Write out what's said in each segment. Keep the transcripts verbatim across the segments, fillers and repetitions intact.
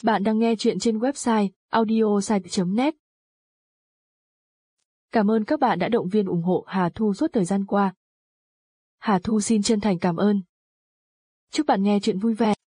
Bạn đang nghe chuyện trên website audiosite chấm net. Cảm ơn các bạn đã động viên ủng hộ Hà Thu suốt thời gian qua. Hà Thu xin chân thành cảm ơn. Chúc bạn nghe chuyện vui vẻ.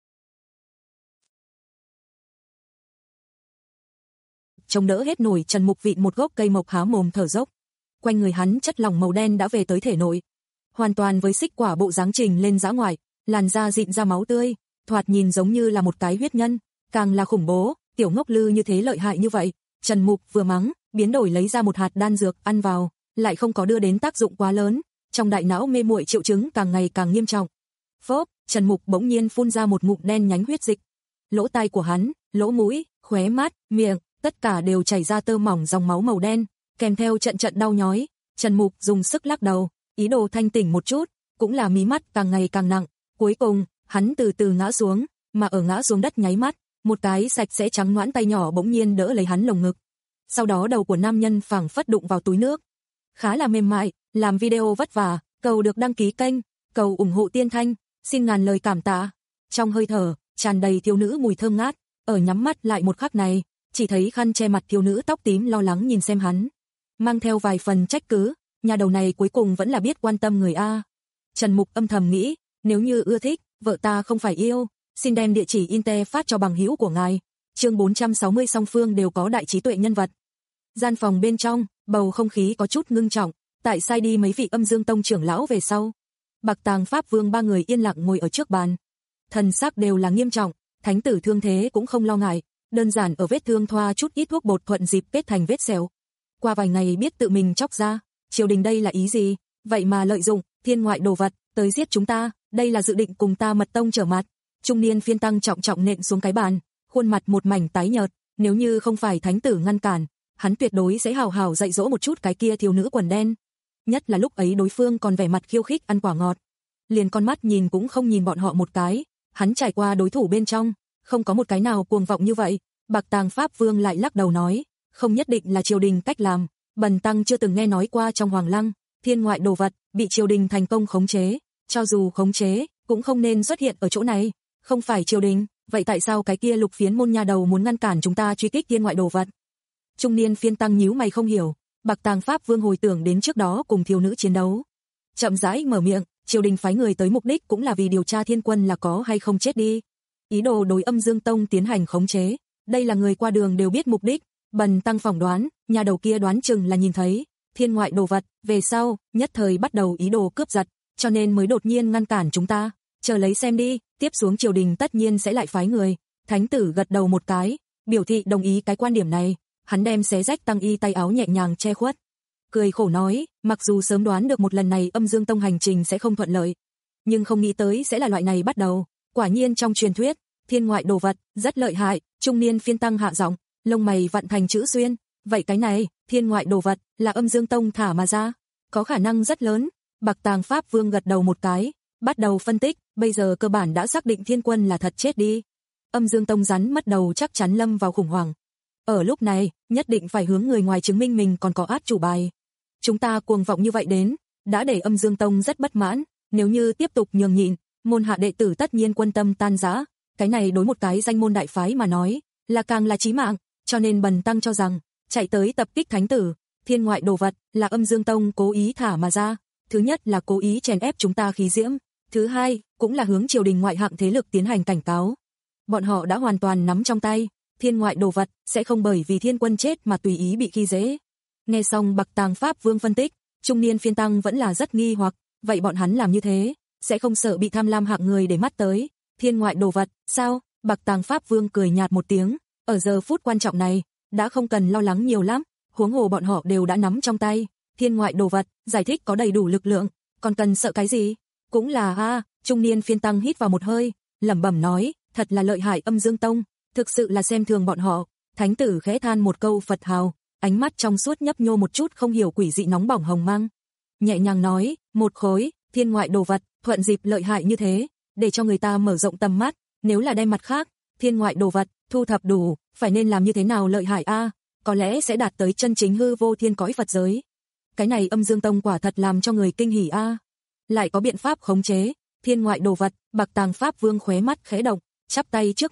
Chống đỡ hết nổi, Trần Mục vịn một gốc cây mộc há mồm thở dốc. Quanh người hắn chất lỏng màu đen đã về tới thể nội. Hoàn toàn với xích quả bộ dáng trình lên dã ngoại, làn da dịn ra máu tươi, thoạt nhìn giống như là một cái huyết nhân, càng là khủng bố, tiểu ngốc lư như thế lợi hại như vậy. Trần Mục vừa mắng, biến đổi lấy ra một hạt đan dược ăn vào, lại không có đưa đến tác dụng quá lớn, trong đại não mê muội triệu chứng càng ngày càng nghiêm trọng. Phốp, Trần Mục bỗng nhiên phun ra một ngụm đen nhánh huyết dịch. Lỗ tai của hắn, lỗ mũi, khóe mắt, miệng, tất cả đều chảy ra tơ mỏng dòng máu màu đen, kèm theo trận trận đau nhói. Trần Mục dùng sức lắc đầu, ý đồ thanh tỉnh một chút, cũng là mí mắt càng ngày càng nặng. Cuối cùng, hắn từ từ ngã xuống, mà ở ngã xuống đất nháy mắt, một cái sạch sẽ trắng nõn tay nhỏ bỗng nhiên đỡ lấy hắn lồng ngực. Sau đó đầu của nam nhân phảng phất đụng vào túi nước. Khá là mềm mại, làm video vất vả, cầu được đăng ký kênh, cầu ủng hộ Tiên Thanh, xin ngàn lời cảm tạ. Trong hơi thở, tràn đầy thiếu nữ mùi thơm ngát, ở nhắm mắt lại một khắc này, chỉ thấy khăn che mặt thiếu nữ tóc tím lo lắng nhìn xem hắn, mang theo vài phần trách cứ, nhà đầu này cuối cùng vẫn là biết quan tâm người a. Trần Mục âm thầm nghĩ, nếu như ưa thích, vợ ta không phải yêu, xin đem địa chỉ Inte phát cho bằng hữu của ngài. Chương bốn trăm sáu mươi song phương đều có đại trí tuệ nhân vật. Gian phòng bên trong, bầu không khí có chút ngưng trọng, tại sai đi mấy vị Âm Dương Tông trưởng lão về sau. Bạc Tàng Pháp Vương ba người yên lặng ngồi ở trước bàn. Thần sắc đều là nghiêm trọng, thánh tử thương thế cũng không lo ngại, đơn giản ở vết thương thoa chút ít thuốc bột thuận dịp kết thành vết sẹo. Qua vài ngày biết tự mình chóc ra, triều đình đây là ý gì, vậy mà lợi dụng thiên ngoại đồ vật tới giết chúng ta, đây là dự định cùng ta mật tông trở mặt. Trung niên phiên tăng trọng trọng nện xuống cái bàn, khuôn mặt một mảnh tái nhợt, nếu như không phải thánh tử ngăn cản, hắn tuyệt đối sẽ hào hào dạy dỗ một chút cái kia thiếu nữ quần đen. Nhất là lúc ấy đối phương còn vẻ mặt khiêu khích ăn quả ngọt, liền con mắt nhìn cũng không nhìn bọn họ một cái. Hắn trải qua đối thủ bên trong, không có một cái nào cuồng vọng như vậy. Bạc Tàng Pháp Vương lại lắc đầu nói, không nhất định là triều đình cách làm, bần tăng chưa từng nghe nói qua trong Hoàng Lăng, thiên ngoại đồ vật bị triều đình thành công khống chế, cho dù khống chế, cũng không nên xuất hiện ở chỗ này. Không phải triều đình, vậy tại sao cái kia Lục Phiến môn nhà đầu muốn ngăn cản chúng ta truy kích thiên ngoại đồ vật? Trung niên phiên tăng nhíu mày không hiểu. Bạc Tàng Pháp Vương hồi tưởng đến trước đó cùng thiếu nữ chiến đấu, chậm rãi mở miệng, triều đình phái người tới mục đích cũng là vì điều tra thiên quân là có hay không chết đi, ý đồ đối Âm Dương Tông tiến hành khống chế, đây là người qua đường đều biết mục đích. Bần tăng phỏng đoán, nhà đầu kia đoán chừng là nhìn thấy thiên ngoại đồ vật, về sau, nhất thời bắt đầu ý đồ cướp giật, cho nên mới đột nhiên ngăn cản chúng ta, chờ lấy xem đi, tiếp xuống triều đình tất nhiên sẽ lại phái người. Thánh tử gật đầu một cái, biểu thị đồng ý cái quan điểm này, hắn đem xé rách tăng y tay áo nhẹ nhàng che khuất. Cười khổ nói, mặc dù sớm đoán được một lần này Âm Dương Tông hành trình sẽ không thuận lợi, nhưng không nghĩ tới sẽ là loại này bắt đầu. Quả nhiên trong truyền thuyết, thiên ngoại đồ vật rất lợi hại. Trung niên phiên tăng hạ giọng, lông mày vặn thành chữ xuyên, vậy cái này, thiên ngoại đồ vật là Âm Dương Tông thả mà ra? Có khả năng rất lớn. Bạc Tàng Pháp Vương gật đầu một cái, bắt đầu phân tích, bây giờ cơ bản đã xác định thiên quân là thật chết đi. Âm Dương Tông rắn mất đầu chắc chắn lâm vào khủng hoảng. Ở lúc này, nhất định phải hướng người ngoài chứng minh mình còn có át chủ bài. Chúng ta cuồng vọng như vậy đến, đã để Âm Dương Tông rất bất mãn, nếu như tiếp tục nhường nhịn, môn hạ đệ tử tất nhiên quân tâm tan rã, cái này đối một cái danh môn đại phái mà nói, là càng là chí mạng, cho nên bần tăng cho rằng, chạy tới tập kích thánh tử, thiên ngoại đồ vật là Âm Dương Tông cố ý thả mà ra. Thứ nhất là cố ý chèn ép chúng ta khí diễm, thứ hai, cũng là hướng triều đình ngoại hạng thế lực tiến hành cảnh cáo. Bọn họ đã hoàn toàn nắm trong tay, thiên ngoại đồ vật sẽ không bởi vì thiên quân chết mà tùy ý bị khi dễ. Nghe xong Bạc Tàng Pháp Vương phân tích, trung niên phiên tăng vẫn là rất nghi hoặc, vậy bọn hắn làm như thế, sẽ không sợ bị tham lam hạng người để mắt tới, thiên ngoại đồ vật, sao? Bạc Tàng Pháp Vương cười nhạt một tiếng, ở giờ phút quan trọng này, đã không cần lo lắng nhiều lắm, huống hồ bọn họ đều đã nắm trong tay, thiên ngoại đồ vật, giải thích có đầy đủ lực lượng, còn cần sợ cái gì? Cũng là a, trung niên phiên tăng hít vào một hơi, lẩm bẩm nói, thật là lợi hại Âm Dương Tông, thực sự là xem thường bọn họ. Thánh tử khẽ than một câu Phật hào, ánh mắt trong suốt nhấp nhô một chút không hiểu quỷ dị nóng bỏng hồng mang, nhẹ nhàng nói, một khối thiên ngoại đồ vật, thuận dịp lợi hại như thế, để cho người ta mở rộng tầm mắt, nếu là đem mặt khác, thiên ngoại đồ vật, thu thập đủ, phải nên làm như thế nào lợi hại a, có lẽ sẽ đạt tới chân chính hư vô thiên cõi Phật giới. Cái này Âm Dương Tông quả thật làm cho người kinh hỉ a. Lại có biện pháp khống chế thiên ngoại đồ vật. Bạc Tàng Pháp Vương khóe mắt khẽ động, chắp tay trước ngực,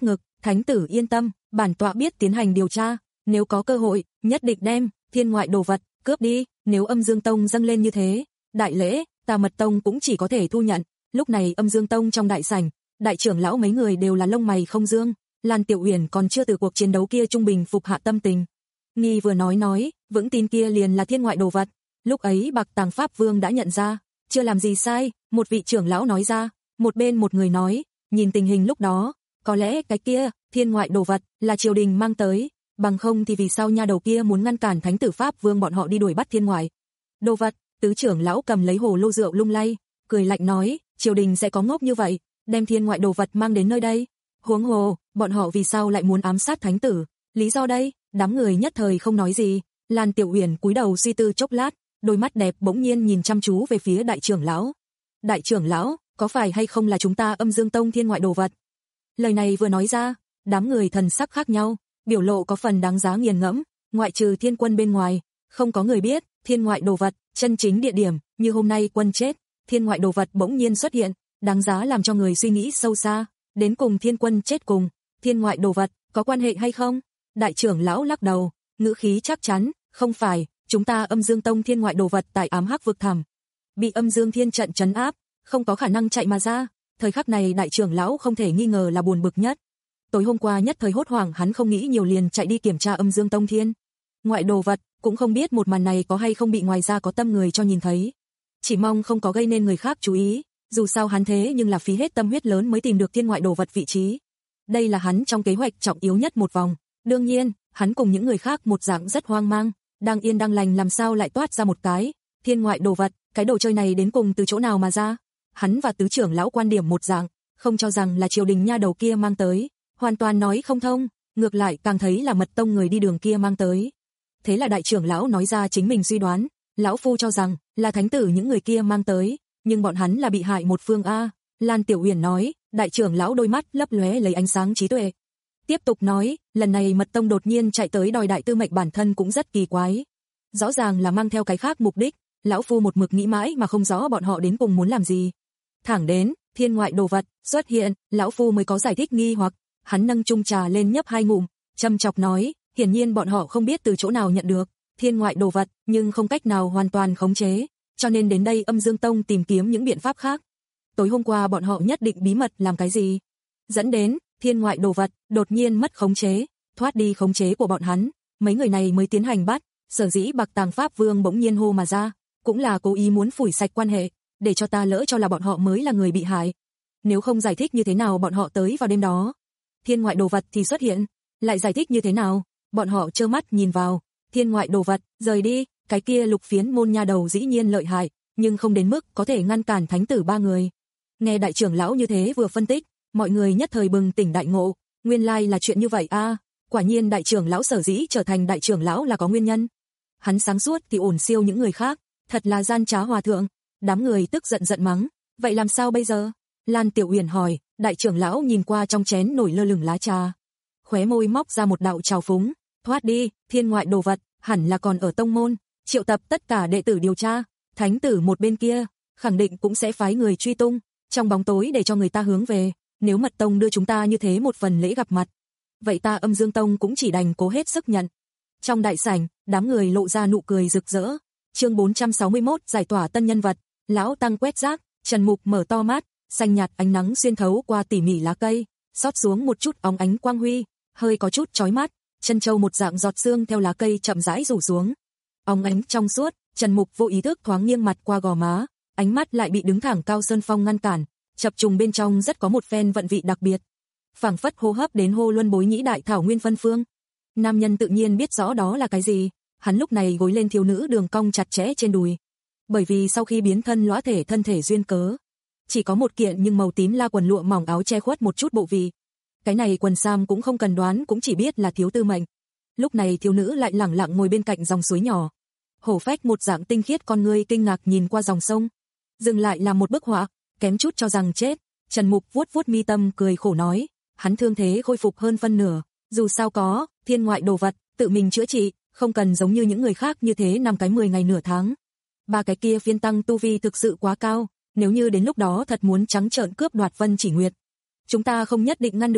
Thánh tử yên tâm, bản tọa biết tiến hành điều tra, nếu có cơ hội, nhất định đem thiên ngoại đồ vật cướp đi, nếu Âm Dương Tông dâng lên như thế, đại lễ, ta Mật Tông cũng chỉ có thể thu nhận. Lúc này Âm Dương Tông trong đại sảnh, đại trưởng lão mấy người đều là lông mày không dương, Lan Tiểu Uyển còn chưa từ cuộc chiến đấu kia trung bình phục hạ tâm tình. Nghi vừa nói nói, vững tin kia liền là thiên ngoại đồ vật. Lúc ấy Bạc Tàng Pháp Vương đã nhận ra, chưa làm gì sai, một vị trưởng lão nói ra, một bên một người nói, nhìn tình hình lúc đó, có lẽ cái kia, thiên ngoại đồ vật, là triều đình mang tới, bằng không thì vì sao nha đầu kia muốn ngăn cản Thánh tử Pháp Vương bọn họ đi đuổi bắt thiên ngoại đồ vật. Tứ trưởng lão cầm lấy hồ lô rượu lung lay, cười lạnh nói, triều đình sẽ có ngốc như vậy, đem thiên ngoại đồ vật mang đến nơi đây. Huống hồ, bọn họ vì sao lại muốn ám sát thánh tử, lý do đây, đám người nhất thời không nói gì. Lan Tiểu Uyển cúi đầu suy tư chốc lát, đôi mắt đẹp bỗng nhiên nhìn chăm chú về phía đại trưởng lão. Đại trưởng lão, có phải hay không là chúng ta Âm Dương Tông thiên ngoại đồ vật? Lời này vừa nói ra, đám người thần sắc khác nhau, biểu lộ có phần đáng giá nghiền ngẫm, ngoại trừ Thiên Quân bên ngoài, không có người biết, thiên ngoại đồ vật, chân chính địa điểm, như hôm nay quân chết, thiên ngoại đồ vật bỗng nhiên xuất hiện, đáng giá làm cho người suy nghĩ sâu xa, đến cùng Thiên Quân chết cùng, thiên ngoại đồ vật, có quan hệ hay không? Đại trưởng lão lắc đầu, ngữ khí chắc chắn, không phải, chúng ta Âm Dương Tông thiên ngoại đồ vật tại ám hắc vực thẳm, bị Âm Dương Thiên trận trấn áp, không có khả năng chạy mà ra. Thời khắc này đại trưởng lão không thể nghi ngờ là buồn bực nhất. Tối hôm qua nhất thời hốt hoảng hắn không nghĩ nhiều liền chạy đi kiểm tra Âm Dương Tông thiên ngoại đồ vật, cũng không biết một màn này có hay không bị ngoài ra có tâm người cho nhìn thấy. Chỉ mong không có gây nên người khác chú ý, dù sao hắn thế nhưng là phí hết tâm huyết lớn mới tìm được thiên ngoại đồ vật vị trí. Đây là hắn trong kế hoạch trọng yếu nhất một vòng. Đương nhiên, hắn cùng những người khác một dạng rất hoang mang, đang yên đang lành làm sao lại toát ra một cái thiên ngoại đồ vật, cái đồ chơi này đến cùng từ chỗ nào mà ra? Hắn và tứ trưởng lão quan điểm một dạng, không cho rằng là triều đình nha đầu kia mang tới, hoàn toàn nói không thông, ngược lại càng thấy là Mật Tông người đi đường kia mang tới. Thế là đại trưởng lão nói ra chính mình suy đoán, lão phu cho rằng là thánh tử những người kia mang tới, nhưng bọn hắn là bị hại một phương a. Lan Tiểu Uyển nói, đại trưởng lão đôi mắt lấp lóe lấy ánh sáng trí tuệ. Tiếp tục nói, lần này Mật Tông đột nhiên chạy tới đòi đại tư mệnh bản thân cũng rất kỳ quái. Rõ ràng là mang theo cái khác mục đích, lão phu một mực nghĩ mãi mà không rõ bọn họ đến cùng muốn làm gì. Thẳng đến, thiên ngoại đồ vật xuất hiện, lão phu mới có giải thích nghi hoặc. Hắn nâng chung trà lên nhấp hai ngụm, châm chọc nói, hiển nhiên bọn họ không biết từ chỗ nào nhận được thiên ngoại đồ vật, nhưng không cách nào hoàn toàn khống chế, cho nên đến đây Âm Dương Tông tìm kiếm những biện pháp khác. Tối hôm qua bọn họ nhất định bí mật làm cái gì, dẫn đến thiên ngoại đồ vật đột nhiên mất khống chế, thoát đi khống chế của bọn hắn, mấy người này mới tiến hành bắt. Sở dĩ Bạc Tàng Pháp Vương bỗng nhiên hô mà ra, cũng là cố ý muốn phủi sạch quan hệ, để cho ta lỡ cho là bọn họ mới là người bị hại. Nếu không giải thích như thế nào bọn họ tới vào đêm đó thiên ngoại đồ vật thì xuất hiện, lại giải thích như thế nào, bọn họ trơ mắt nhìn vào thiên ngoại đồ vật rời đi. Cái kia Lục Phiến môn nha đầu dĩ nhiên lợi hại, nhưng không đến mức có thể ngăn cản thánh tử ba người. Nghe đại trưởng lão như thế vừa phân tích, mọi người nhất thời bừng tỉnh đại ngộ, nguyên lai là chuyện như vậy a. À, quả nhiên đại trưởng lão sở dĩ trở thành đại trưởng lão là có nguyên nhân. Hắn sáng suốt thì ổn siêu những người khác, thật là gian trá hòa thượng. Đám người tức giận giận mắng, vậy làm sao bây giờ? Lan Tiểu Uyển hỏi, đại trưởng lão nhìn qua trong chén nổi lơ lửng lá trà, khóe môi móc ra một đạo trào phúng, thoát đi, thiên ngoại đồ vật, hẳn là còn ở tông môn, triệu tập tất cả đệ tử điều tra, thánh tử một bên kia, khẳng định cũng sẽ phái người truy tung, trong bóng tối để cho người ta hướng về, nếu Mật Tông đưa chúng ta như thế một phần lễ gặp mặt, vậy ta Âm Dương Tông cũng chỉ đành cố hết sức nhận. Trong đại sảnh, đám người lộ ra nụ cười rực rỡ. Chương bốn trăm sáu mươi mốt giải tỏa tân nhân vật, lão tăng quét rác, Trần Mục mở to mắt, xanh nhạt ánh nắng xuyên thấu qua tỉ mỉ lá cây, xót xuống một chút óng ánh quang huy, hơi có chút chói mắt, chân châu một dạng giọt sương theo lá cây chậm rãi rủ xuống. Óng ánh trong suốt, Trần Mục vô ý thức thoáng nghiêng mặt qua gò má, ánh mắt lại bị đứng thẳng cao sơn phong ngăn cản, chập trùng bên trong rất có một phen vận vị đặc biệt. Phảng phất hô hấp đến hô luân bối nhĩ đại thảo nguyên phân phương. Nam nhân tự nhiên biết rõ đó là cái gì, hắn lúc này gối lên thiếu nữ đường cong chặt chẽ trên đùi. Bởi vì sau khi biến thân lõa thể thân thể duyên cớ, chỉ có một kiện nhưng màu tím la quần lụa mỏng áo che khuất một chút bộ vị. Cái này quần sam cũng không cần đoán cũng chỉ biết là thiếu tư mệnh. Lúc này thiếu nữ lại lẳng lặng ngồi bên cạnh dòng suối nhỏ. Hổ phách một dạng tinh khiết con ngươi kinh ngạc nhìn qua dòng sông. Dừng lại là một bức họa, kém chút cho rằng chết. Trần Mục vuốt vuốt mi tâm cười khổ nói, hắn thương thế khôi phục hơn phân nửa, dù sao có thiên ngoại đồ vật, tự mình chữa trị, không cần giống như những người khác như thế nằm cái mười ngày nửa tháng. Ba cái kia phiên tăng tu vi thực sự quá cao, nếu như đến lúc đó thật muốn trắng trợn cướp đoạt Vân Chỉ Nguyệt, chúng ta không nhất định ngăn được.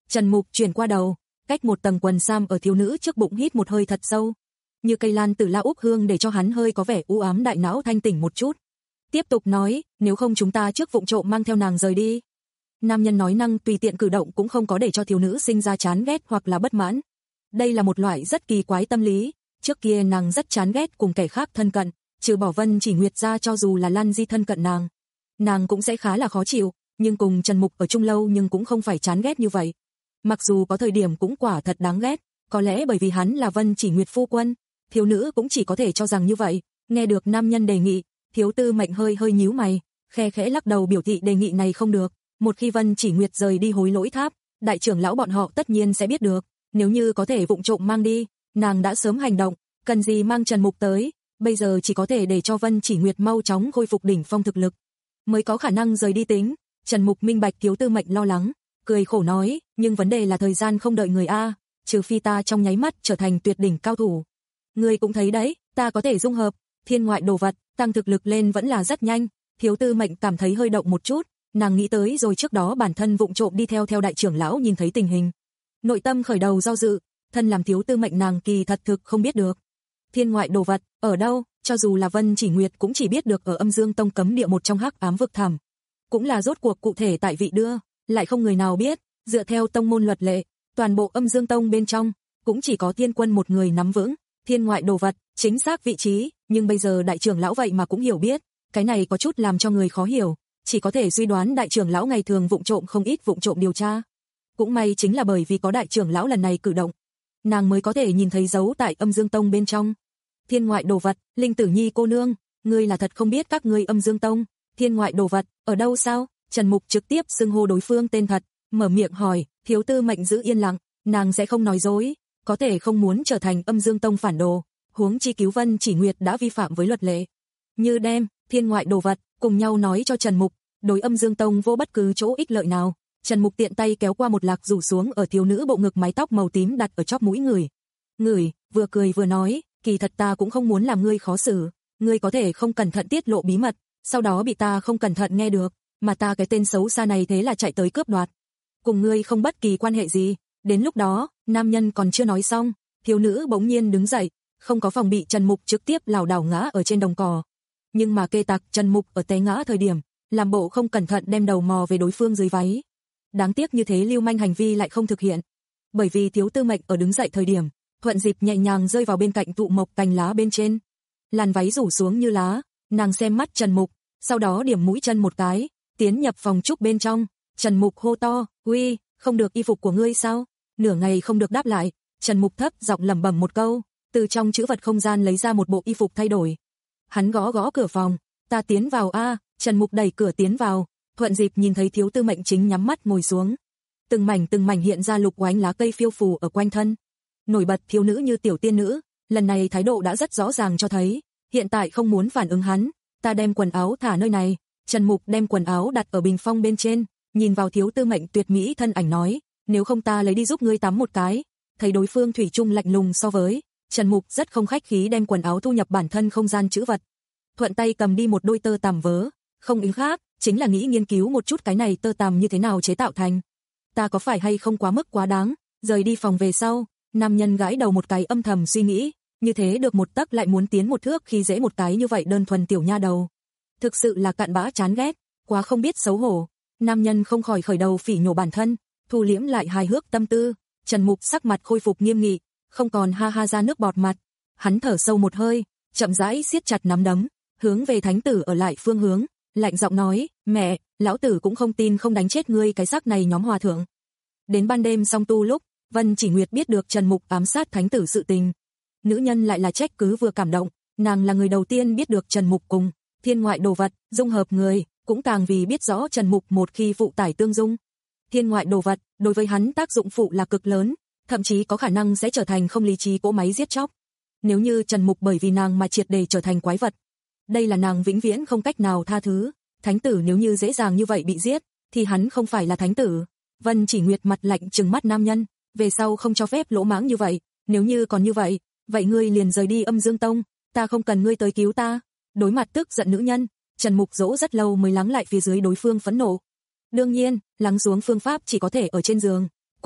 Trần Mục chuyển qua đầu, cách một tầng quần sam ở thiếu nữ trước bụng hít một hơi thật sâu. Như cây lan tử la úp hương để cho hắn hơi có vẻ u ám đại não thanh tỉnh một chút. Tiếp tục nói, nếu không chúng ta trước vụng trộm mang theo nàng rời đi. Nam nhân nói năng tùy tiện cử động cũng không có để cho thiếu nữ sinh ra chán ghét hoặc là bất mãn. Đây là một loại rất kỳ quái tâm lý, trước kia nàng rất chán ghét cùng kẻ khác thân cận, trừ bỏ Vân Chỉ Nguyệt ra cho dù là Lan Di thân cận nàng, nàng cũng sẽ khá là khó chịu, nhưng cùng Trần Mục ở chung lâu nhưng cũng không phải chán ghét như vậy. Mặc dù có thời điểm cũng quả thật đáng ghét, có lẽ bởi vì hắn là Vân Chỉ Nguyệt phu quân, thiếu nữ cũng chỉ có thể cho rằng như vậy. Nghe được nam nhân đề nghị, Thiếu Tư Mệnh hơi hơi nhíu mày, khe khẽ lắc đầu biểu thị đề nghị này không được. Một khi Vân Chỉ Nguyệt rời đi Hối Lỗi Tháp, đại trưởng lão bọn họ tất nhiên sẽ biết được, nếu như có thể vụng trộm mang đi, nàng đã sớm hành động, cần gì mang Trần Mục tới, bây giờ chỉ có thể để cho Vân Chỉ Nguyệt mau chóng khôi phục đỉnh phong thực lực, mới có khả năng rời đi tính. Trần Mục minh bạch Thiếu Tư Mệnh lo lắng, cười khổ nói, nhưng vấn đề là thời gian không đợi người a, trừ phi ta trong nháy mắt trở thành tuyệt đỉnh cao thủ. Ngươi cũng thấy đấy, ta có thể dung hợp thiên ngoại đồ vật, tăng thực lực lên vẫn là rất nhanh. Thiếu Tư Mệnh cảm thấy hơi động một chút, nàng nghĩ tới rồi trước đó bản thân vụng trộm đi theo theo đại trưởng lão nhìn thấy tình hình, nội tâm khởi đầu do dự, thân làm Thiếu Tư Mệnh nàng kỳ thật thực không biết được. Thiên ngoại đồ vật, ở đâu, cho dù là Vân Chỉ Nguyệt cũng chỉ biết được ở Âm Dương Tông cấm địa một trong hắc ám vực thẳm. Cũng là rốt cuộc cụ thể tại vị đưa, lại không người nào biết, dựa theo tông môn luật lệ, toàn bộ Âm Dương Tông bên trong, cũng chỉ có Thiên Quân một người nắm vững thiên ngoại đồ vật, chính xác vị trí, nhưng bây giờ đại trưởng lão vậy mà cũng hiểu biết, cái này có chút làm cho người khó hiểu, chỉ có thể suy đoán đại trưởng lão ngày thường vụng trộm không ít vụng trộm điều tra. Cũng may chính là bởi vì có đại trưởng lão lần này cử động, nàng mới có thể nhìn thấy dấu tại Âm Dương Tông bên trong. Thiên ngoại đồ vật, Linh Tử Nhi cô nương, ngươi là thật không biết các ngươi Âm Dương Tông, thiên ngoại đồ vật, ở đâu sao? Trần Mục trực tiếp xưng hô đối phương tên thật, mở miệng hỏi. Thiếu Tư Mệnh giữ yên lặng, nàng sẽ không nói dối, có thể không muốn trở thành Âm Dương Tông phản đồ, huống chi cứu Vân Chỉ Nguyệt đã vi phạm với luật lệ. Như đem thiên ngoại đồ vật cùng nhau nói cho Trần Mục, đối Âm Dương Tông vô bất cứ chỗ ích lợi nào. Trần Mục tiện tay kéo qua một lạc rủ xuống ở thiếu nữ bộ ngực mái tóc màu tím đặt ở chóp mũi người. Người vừa cười vừa nói, kỳ thật ta cũng không muốn làm ngươi khó xử, ngươi có thể không cẩn thận tiết lộ bí mật, sau đó bị ta không cẩn thận nghe được, mà ta cái tên xấu xa này thế là chạy tới cướp đoạt. Cùng ngươi không bất kỳ quan hệ gì. Đến lúc đó, nam nhân còn chưa nói xong, thiếu nữ bỗng nhiên đứng dậy, không có phòng bị Trần Mục trực tiếp lảo đảo ngã ở trên đồng cỏ. Nhưng mà kê tặc Trần Mục ở té ngã thời điểm, làm bộ không cẩn thận đem đầu mò về đối phương dưới váy. Đáng tiếc như thế lưu manh hành vi lại không thực hiện. Bởi vì Thiếu Tư Mệnh ở đứng dậy thời điểm, thuận dịp nhẹ nhàng rơi vào bên cạnh tụ mộc cành lá bên trên. Làn váy rủ xuống như lá, nàng xem mắt Trần Mục, sau đó điểm mũi chân một cái, tiến nhập phòng trúc bên trong. Trần Mục hô to, "Uy, không được y phục của ngươi sao?" Nửa ngày không được đáp lại, Trần Mục thấp giọng lẩm bẩm một câu, từ trong trữ vật không gian lấy ra một bộ y phục thay đổi. Hắn gõ gõ cửa phòng, "Ta tiến vào a." Trần Mục đẩy cửa tiến vào, thuận dịp nhìn thấy Thiếu Tư Mệnh chính nhắm mắt ngồi xuống. Từng mảnh từng mảnh hiện ra lục oánh lá cây phiêu phù ở quanh thân. Nổi bật thiếu nữ như tiểu tiên nữ, lần này thái độ đã rất rõ ràng cho thấy, hiện tại không muốn phản ứng hắn. "Ta đem quần áo thả nơi này." Trần Mục đem quần áo đặt ở bình phong bên trên, nhìn vào Thiếu Tư Mệnh tuyệt mỹ thân ảnh nói, "Nếu không ta lấy đi giúp ngươi tắm một cái." Thấy đối phương thủy chung lạnh lùng so với, Trần Mục rất không khách khí đem quần áo thu nhập bản thân không gian trữ vật. Thuận tay cầm đi một đôi tơ tằm vớ, không ý khác, chính là nghĩ nghiên cứu một chút cái này tơ tằm như thế nào chế tạo thành. Ta có phải hay không quá mức quá đáng? Rời đi phòng về sau, nam nhân gãi đầu một cái âm thầm suy nghĩ, như thế được một tấc lại muốn tiến một thước khi dễ một cái như vậy đơn thuần tiểu nha đầu. Thực sự là cặn bã chán ghét, quá không biết xấu hổ. Nam nhân không khỏi khởi đầu phỉ nhổ bản thân, thu liễm lại hài hước tâm tư. Trần Mục sắc mặt khôi phục nghiêm nghị, không còn ha ha ra nước bọt mặt. Hắn thở sâu một hơi, chậm rãi siết chặt nắm đấm, hướng về thánh tử ở lại phương hướng, lạnh giọng nói, "Mẹ, lão tử cũng không tin không đánh chết ngươi cái xác này nhóm hòa thượng." Đến ban đêm song tu lúc, Vân Chỉ Nguyệt biết được Trần Mục ám sát thánh tử sự tình. Nữ nhân lại là trách cứ vừa cảm động, nàng là người đầu tiên biết được Trần Mục cùng thiên ngoại đồ vật dung hợp người, cũng càng vì biết rõ Trần Mục một khi phụ tải tương dung. Thiên ngoại đồ vật đối với hắn tác dụng phụ là cực lớn, thậm chí có khả năng sẽ trở thành không lý trí cỗ máy giết chóc. Nếu như Trần Mục bởi vì nàng mà triệt để trở thành quái vật, đây là nàng vĩnh viễn không cách nào tha thứ. Thánh tử nếu như dễ dàng như vậy bị giết, thì hắn không phải là thánh tử. Vân Chỉ Nguyệt mặt lạnh trừng mắt nam nhân, về sau không cho phép lỗ mãng như vậy, nếu như còn như vậy, vậy ngươi liền rời đi Âm Dương Tông, ta không cần ngươi tới cứu ta. Đối mặt tức giận nữ nhân, Trần Mục dỗ rất lâu mới lắng lại phía dưới đối phương phẫn nộ. Đương nhiên, lắng xuống phương pháp chỉ có thể ở trên giường, cùng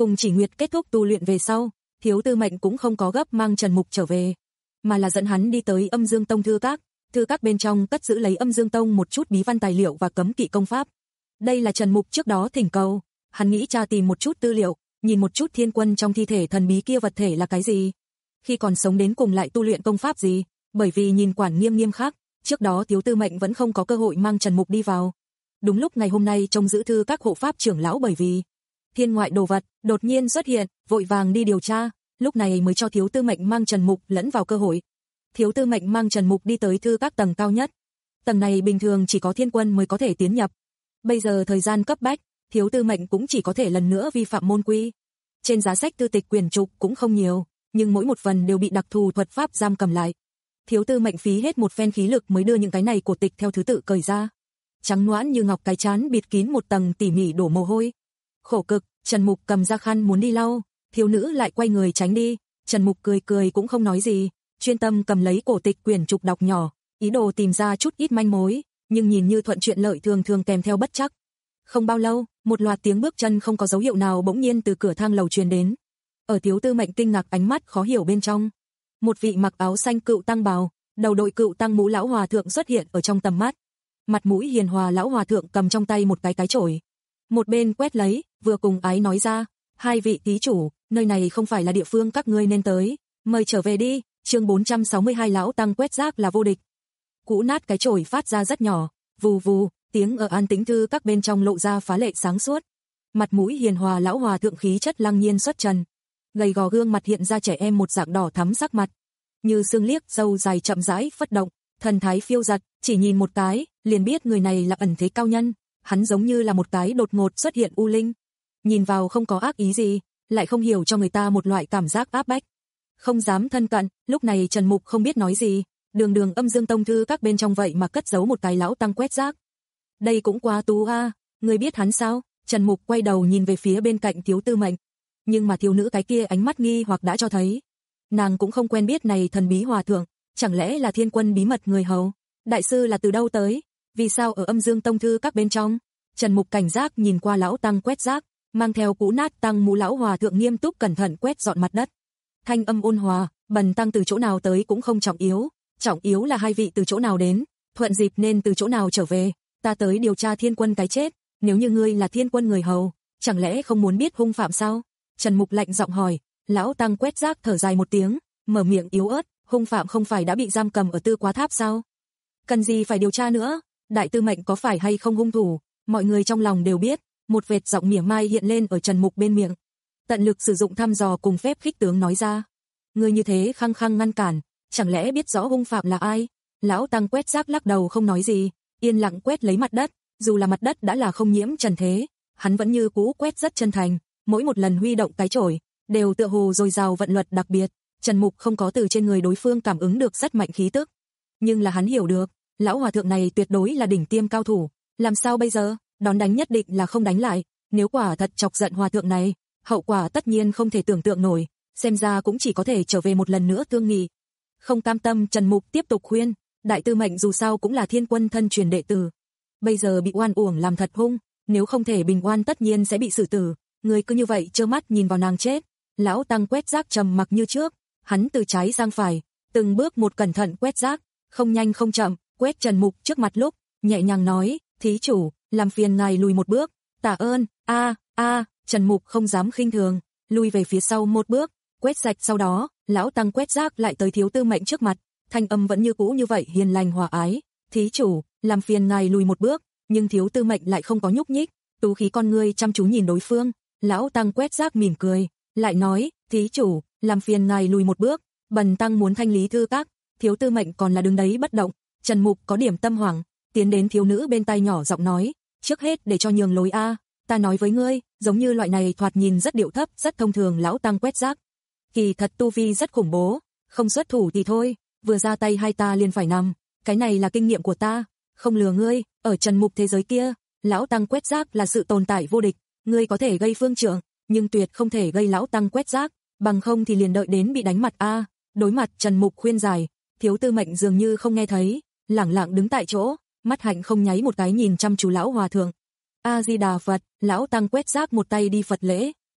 Cùng Chỉ Nguyệt kết thúc tu luyện về sau, Thiếu Tư Mệnh cũng không có gấp mang Trần Mục trở về, mà là dẫn hắn đi tới Âm Dương Tông thư các. Thư các bên trong cất giữ lấy Âm Dương Tông một chút bí văn tài liệu và cấm kỵ công pháp. Đây là Trần Mục trước đó thỉnh cầu, hắn nghĩ tra tìm một chút tư liệu, nhìn một chút thiên quân trong thi thể thần bí kia vật thể là cái gì, khi còn sống đến cùng lại tu luyện công pháp gì, bởi vì nhìn quản nghiêm nghiêm khác, trước đó Thiếu Tư Mệnh vẫn không có cơ hội mang Trần Mục đi vào. Đúng lúc ngày hôm nay trông giữ thư các hộ pháp trưởng lão bởi vì thiên ngoại đồ vật đột nhiên xuất hiện, vội vàng đi điều tra, lúc này mới cho Thiếu Tư Mệnh mang Trần Mục lẫn vào cơ hội. Thiếu Tư Mệnh mang Trần Mục đi tới thư các tầng cao nhất. Tầng này bình thường chỉ có thiên quân mới có thể tiến nhập. Bây giờ thời gian cấp bách, Thiếu Tư Mệnh cũng chỉ có thể lần nữa vi phạm môn quy. Trên giá sách thư tịch quyển trục cũng không nhiều, nhưng mỗi một phần đều bị đặc thù thuật pháp giam cầm lại. Thiếu Tư Mệnh phí hết một phen khí lực mới đưa những cái này cổ tịch theo thứ tự cởi ra. Trắng nõn như ngọc cái trán bịt kín một tầng tỉ mỉ đổ mồ hôi. Khổ cực, Trần Mục cầm ra khăn muốn đi lau, thiếu nữ lại quay người tránh đi. Trần Mục cười cười cũng không nói gì, chuyên tâm cầm lấy cổ tịch quyển trục đọc nhỏ, ý đồ tìm ra chút ít manh mối, nhưng nhìn như thuận chuyện lợi thường thường kèm theo bất chắc. Không bao lâu, một loạt tiếng bước chân không có dấu hiệu nào bỗng nhiên từ cửa thang lầu truyền đến. Ở Thiếu Tư Mệnh kinh ngạc ánh mắt khó hiểu bên trong, một vị mặc áo xanh cựu tăng bào, đầu đội cựu tăng mũ lão hòa thượng xuất hiện ở trong tầm mắt. Mặt mũi hiền hòa lão hòa thượng cầm trong tay một cái cái chổi, một bên quét lấy, vừa cùng ái nói ra, hai vị thí chủ, nơi này không phải là địa phương các ngươi nên tới, mời trở về đi. Chương bốn trăm sáu mươi hai lão tăng quét rác là vô địch. Cũ nát cái chổi phát ra rất nhỏ, vù vù, tiếng ở an tĩnh thư các bên trong lộ ra phá lệ sáng suốt. Mặt mũi hiền hòa lão hòa thượng khí chất lăng nhiên xuất trần, gầy gò gương mặt hiện ra trẻ em một dạng đỏ thắm sắc mặt, như xương liếc râu dài chậm rãi phất động, thần thái phiêu dật, chỉ nhìn một cái, liền biết người này là ẩn thế cao nhân, hắn giống như là một cái đột ngột xuất hiện u linh. Nhìn vào không có ác ý gì, lại không hiểu cho người ta một loại cảm giác áp bách. Không dám thân cận, lúc này Trần Mục không biết nói gì, đường đường Âm Dương Tông thư các bên trong vậy mà cất giấu một cái lão tăng quét rác. Đây cũng quá tú a, à. Người biết hắn sao? Trần Mục quay đầu nhìn về phía bên cạnh Thiếu Tư Mệnh, nhưng mà thiếu nữ cái kia ánh mắt nghi hoặc đã cho thấy, nàng cũng không quen biết này thần bí hòa thượng, chẳng lẽ là thiên quân bí mật người hầu? Đại sư là từ đâu tới? Vì sao ở Âm Dương Tông thư các bên trong? Trần Mục cảnh giác nhìn qua lão tăng quét rác, mang theo cũ nát tăng mũ lão hòa thượng nghiêm túc cẩn thận quét dọn mặt đất. Thanh âm ôn hòa, bần tăng từ chỗ nào tới cũng không trọng yếu, trọng yếu là hai vị từ chỗ nào đến, thuận dịp nên từ chỗ nào trở về, ta tới điều tra thiên quân cái chết, nếu như ngươi là thiên quân người hầu, chẳng lẽ không muốn biết hung phạm sao? Trần Mục lạnh giọng hỏi. Lão tăng quét rác thở dài một tiếng, mở miệng yếu ớt, hung phạm không phải đã bị giam cầm ở Tư Quá Tháp sao? Cần gì phải điều tra nữa? Đại Tư Mệnh có phải hay không hung thủ, mọi người trong lòng đều biết. Một vệt giọng mỉa mai hiện lên ở Trần Mục bên miệng, tận lực sử dụng thăm dò cùng phép khích tướng nói ra. Người như thế khăng khăng ngăn cản, chẳng lẽ biết rõ hung phạm là ai? Lão tăng quét rác lắc đầu không nói gì, yên lặng quét lấy mặt đất, dù là mặt đất đã là không nhiễm trần thế, hắn vẫn như cũ quét rất chân thành, mỗi một lần huy động cái chổi đều tựa hồ dồi dào vận luật đặc biệt. Trần Mục không có từ trên người đối phương cảm ứng được rất mạnh khí tức, nhưng là hắn hiểu được, lão hòa thượng này tuyệt đối là đỉnh tiêm cao thủ, làm sao bây giờ? Đón đánh nhất định là không đánh lại, nếu quả thật chọc giận hòa thượng này, hậu quả tất nhiên không thể tưởng tượng nổi, xem ra cũng chỉ có thể trở về một lần nữa thương nghị. Không cam tâm, Trần Mục tiếp tục khuyên, Đại Tư Mệnh dù sao cũng là thiên quân thân truyền đệ tử, bây giờ bị oan uổng làm thật hung, nếu không thể bình oan tất nhiên sẽ bị xử tử, người cứ như vậy trơ mắt nhìn vào nàng chết. Lão tăng quét rác trầm mặc như trước, hắn từ trái sang phải, từng bước một cẩn thận quét rác, không nhanh không chậm, quét Trần Mục trước mặt lúc, nhẹ nhàng nói, thí chủ, làm phiền ngài lùi một bước, tạ ơn. A a, Trần Mục không dám khinh thường, lùi về phía sau một bước, quét sạch. Sau đó, lão tăng quét rác lại tới Thiếu Tư Mệnh trước mặt, thanh âm vẫn như cũ như vậy hiền lành hòa ái, thí chủ, làm phiền ngài lùi một bước, nhưng Thiếu Tư Mệnh lại không có nhúc nhích, tú khí con ngươi chăm chú nhìn đối phương. Lão tăng quét rác mỉm cười, lại nói, thí chủ, làm phiền ngài lùi một bước, bần tăng muốn thanh lý thư các. Thiếu Tư Mệnh còn là đứng đấy bất động. Trần Mục có điểm tâm hoảng, tiến đến thiếu nữ bên tai nhỏ giọng nói, trước hết để cho nhường lối a, ta nói với ngươi, giống như loại này thoạt nhìn rất điệu thấp, rất thông thường lão tăng quét rác, kỳ thật tu vi rất khủng bố, không xuất thủ thì thôi, vừa ra tay hai ta liền phải nằm, cái này là kinh nghiệm của ta, không lừa ngươi, ở Trần Mục thế giới kia, lão tăng quét rác là sự tồn tại vô địch, ngươi có thể gây phương trưởng, nhưng tuyệt không thể gây lão tăng quét rác, bằng không thì liền đợi đến bị đánh mặt a. Đối mặt Trần Mục khuyên giải, Thiếu Tư Mệnh dường như không nghe thấy, lẳng lặng đứng tại chỗ, mắt hạnh không nháy một cái nhìn chăm chú lão hòa thượng. A Di Đà Phật. Lão tăng quét rác một tay đi Phật lễ,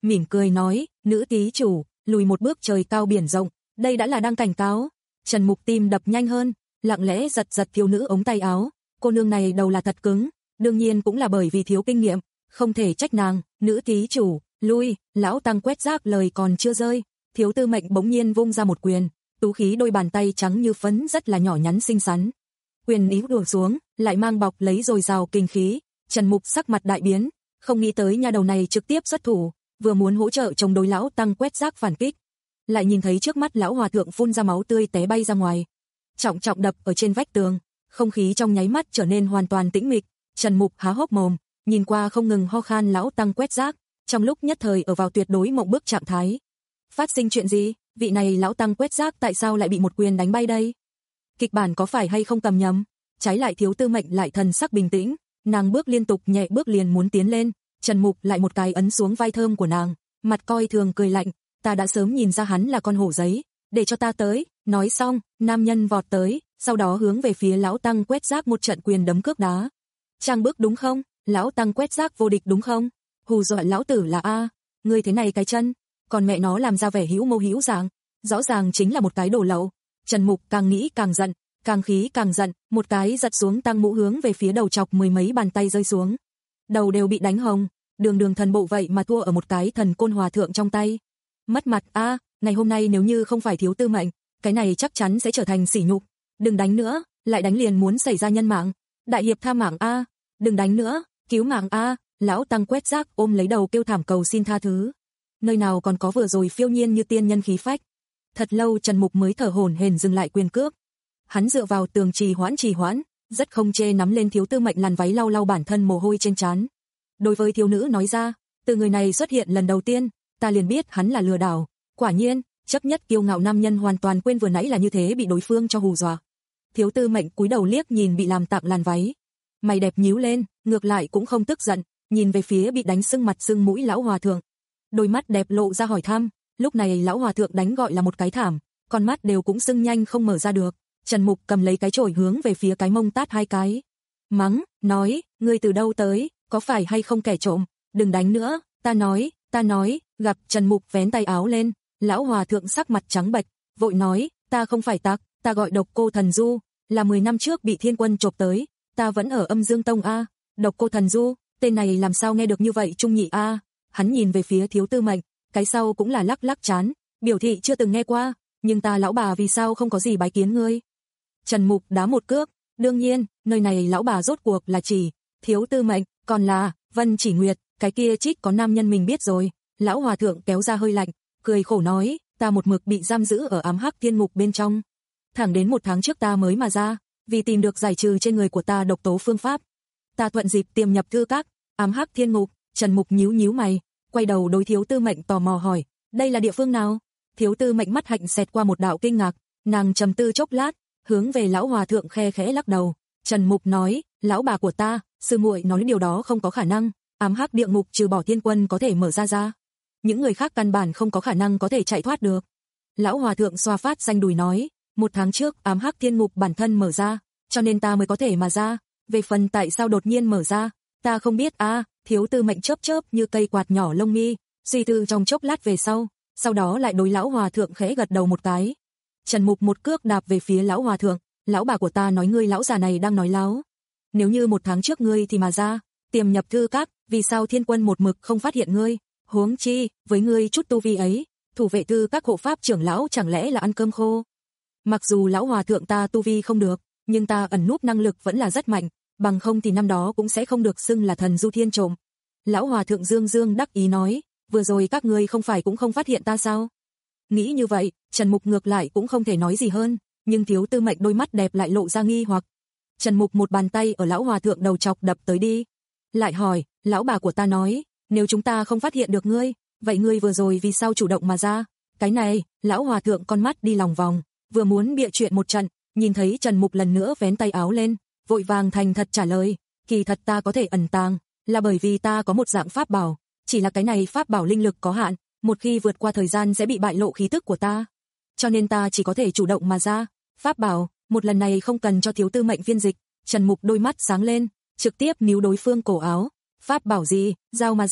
mỉm cười nói, nữ ký chủ, lùi một bước trời cao biển rộng, đây đã là đang cảnh cáo. Trần Mục tim đập nhanh hơn, lặng lẽ giật giật thiếu nữ ống tay áo, cô nương này đầu là thật cứng, đương nhiên cũng là bởi vì thiếu kinh nghiệm, không thể trách nàng, nữ ký chủ, lui, lão tăng quét rác lời còn chưa rơi, Thiếu Tư Mệnh bỗng nhiên vung ra một quyền, tú khí đôi bàn tay trắng như phấn rất là nhỏ nhắn xinh xắn. Quyền ý đổ xuống, lại mang bọc lấy dồi dào kinh khí, Trần Mục sắc mặt đại biến, không nghĩ tới nha đầu này trực tiếp xuất thủ, vừa muốn hỗ trợ chống đối lão tăng quét rác phản kích, lại nhìn thấy trước mắt lão hòa thượng phun ra máu tươi té bay ra ngoài, trọng trọng đập ở trên vách tường, không khí trong nháy mắt trở nên hoàn toàn tĩnh mịch. Trần Mục há hốc mồm, nhìn qua không ngừng ho khan lão tăng quét rác, trong lúc nhất thời ở vào tuyệt đối mộng bức trạng thái. Phát sinh chuyện gì? Vị này lão tăng quét rác tại sao lại bị một quyền đánh bay đây? Kịch bản có phải hay không cầm nhầm? Trái lại Thiếu Tư Mệnh lại thần sắc bình tĩnh, nàng bước liên tục nhẹ bước liền muốn tiến lên, Trần Mục lại một cái ấn xuống vai thơm của nàng, mặt coi thường cười lạnh, ta đã sớm nhìn ra hắn là con hổ giấy, để cho ta tới. Nói xong, nam nhân vọt tới, sau đó hướng về phía lão tăng quét rác một trận quyền đấm cước đá. Trang bức đúng không? Lão tăng quét rác vô địch đúng không? Hù dọa lão tử là a, ngươi thế này cái chân, còn mẹ nó làm ra vẻ hữu mô hữu dạng, rõ ràng chính là một cái đồ lậu. Trần Mục càng nghĩ càng giận, càng khí càng giận, một cái giật xuống tăng mũ hướng về phía đầu chọc mười mấy bàn tay rơi xuống. Đầu đều bị đánh hồng, đường đường thần bộ vậy mà thua ở một cái thần côn hòa thượng trong tay. Mất mặt a, à, ngày hôm nay nếu như không phải Thiếu Tư Mệnh, cái này chắc chắn sẽ trở thành sỉ nhục. Đừng đánh nữa, lại đánh liền muốn xảy ra nhân mạng. Đại hiệp tha mạng a, à, đừng đánh nữa, cứu mạng a, à. Lão tăng quét rác ôm lấy đầu kêu thảm cầu xin tha thứ. Nơi nào còn có vừa rồi phiêu nhiên như tiên nhân khí phách. Thật lâu Trần Mục mới thở hổn hển dừng lại quyền cước. Hắn dựa vào tường trì hoãn trì hoãn, rất không chê nắm lên Thiếu Tư Mệnh làn váy lau lau bản thân mồ hôi trên trán. Đối với thiếu nữ nói ra, từ người này xuất hiện lần đầu tiên, ta liền biết hắn là lừa đảo. Quả nhiên, chấp nhất kiêu ngạo nam nhân hoàn toàn quên vừa nãy là như thế bị đối phương cho hù dọa. Thiếu Tư Mệnh cúi đầu liếc nhìn bị làm tạm làn váy, mày đẹp nhíu lên, ngược lại cũng không tức giận, nhìn về phía bị đánh sưng mặt sưng mũi lão hòa thượng, đôi mắt đẹp lộ ra hỏi thăm. Lúc này lão hòa thượng đánh gọi là một cái thảm, con mắt đều cũng sưng nhanh không mở ra được. Trần Mục cầm lấy cái chổi hướng về phía cái mông tát hai cái, mắng, nói, ngươi từ đâu tới, có phải hay không kẻ trộm, đừng đánh nữa, ta nói, ta nói. Gặp Trần Mục vén tay áo lên, lão hòa thượng sắc mặt trắng bệch, vội nói, ta không phải tặc, ta gọi Độc Cô Thần Du, là mười năm trước bị Thiên Quân chộp tới, ta vẫn ở Âm Dương Tông a. Độc Cô Thần Du, tên này làm sao nghe được như vậy trung nhị a. Hắn nhìn về phía Thiếu Tư Mệnh, cái sau cũng là lắc lắc trán, biểu thị chưa từng nghe qua, nhưng ta lão bà vì sao không có gì bái kiến ngươi. Trần Mục đá một cước, đương nhiên, nơi này lão bà rốt cuộc là chỉ Thiếu Tư Mệnh, còn là Vân Chỉ Nguyệt, cái kia chích có nam nhân mình biết rồi. Lão hòa thượng kéo ra hơi lạnh, cười khổ nói, ta một mực bị giam giữ ở ám hắc thiên ngục bên trong, thẳng đến một tháng trước ta mới mà ra, vì tìm được giải trừ trên người của ta độc tố phương pháp, ta thuận dịp tiềm nhập thư các, ám hắc thiên ngục. Trần Mục nhíu nhíu mày, quay đầu đối Thiếu Tư Mệnh tò mò hỏi, đây là địa phương nào? Thiếu Tư Mệnh mắt hạnh xẹt qua một đạo kinh ngạc, nàng trầm tư chốc lát, hướng về lão hòa thượng khe khẽ lắc đầu. Trần Mục nói, lão bà của ta, sư muội nói điều đó không có khả năng, ám hắc địa ngục trừ bỏ Thiên Quân có thể mở ra ra, những người khác căn bản không có khả năng có thể chạy thoát được. Lão hòa thượng xoa phát xanh đùi nói, một tháng trước ám hắc thiên ngục bản thân mở ra, cho nên ta mới có thể mà ra, về phần tại sao đột nhiên mở ra, ta không biết a. À, Thiếu Tư Mệnh chớp chớp như cây quạt nhỏ lông mi, suy tư trong chốc lát về sau, sau đó lại đối lão hòa thượng khẽ gật đầu một cái. Trần Mục một cước đạp về phía lão hòa thượng, lão bà của ta nói ngươi lão già này đang nói láo. Nếu như một tháng trước ngươi thì mà ra, tiềm nhập thư các, vì sao Thiên Quân một mực không phát hiện ngươi? Huống chi, với ngươi chút tu vi ấy, thủ vệ thư các hộ pháp trưởng lão chẳng lẽ là ăn cơm khô? Mặc dù lão hòa thượng ta tu vi không được, nhưng ta ẩn núp năng lực vẫn là rất mạnh, bằng không thì năm đó cũng sẽ không được xưng là thần du thiên trộm. Lão hòa thượng dương dương đắc ý nói, vừa rồi các ngươi không phải cũng không phát hiện ta sao? Nghĩ như vậy, Trần Mục ngược lại cũng không thể nói gì hơn, nhưng Thiếu Tư Mệnh đôi mắt đẹp lại lộ ra nghi hoặc. Trần Mục một bàn tay ở lão hòa thượng đầu chọc đập tới đi, lại hỏi, lão bà của ta nói, nếu chúng ta không phát hiện được ngươi, vậy ngươi vừa rồi vì sao chủ động mà ra? Cái này, lão hòa thượng con mắt đi lòng vòng, vừa muốn bịa chuyện một trận, nhìn thấy Trần Mục lần nữa vén tay áo lên, vội vàng thành thật trả lời, kỳ thật ta có thể ẩn tàng, là bởi vì ta có một dạng pháp bảo, chỉ là cái này pháp bảo linh lực có hạn, một khi vượt qua thời gian sẽ bị bại lộ khí tức của ta, cho nên ta chỉ có thể chủ động mà ra. Pháp bảo, một lần này không cần cho Thiếu Tư Mệnh phiên dịch. Trần Mục đôi mắt sáng lên, trực tiếp níu đối phương cổ áo. Pháp bảo gì, giao mà ra.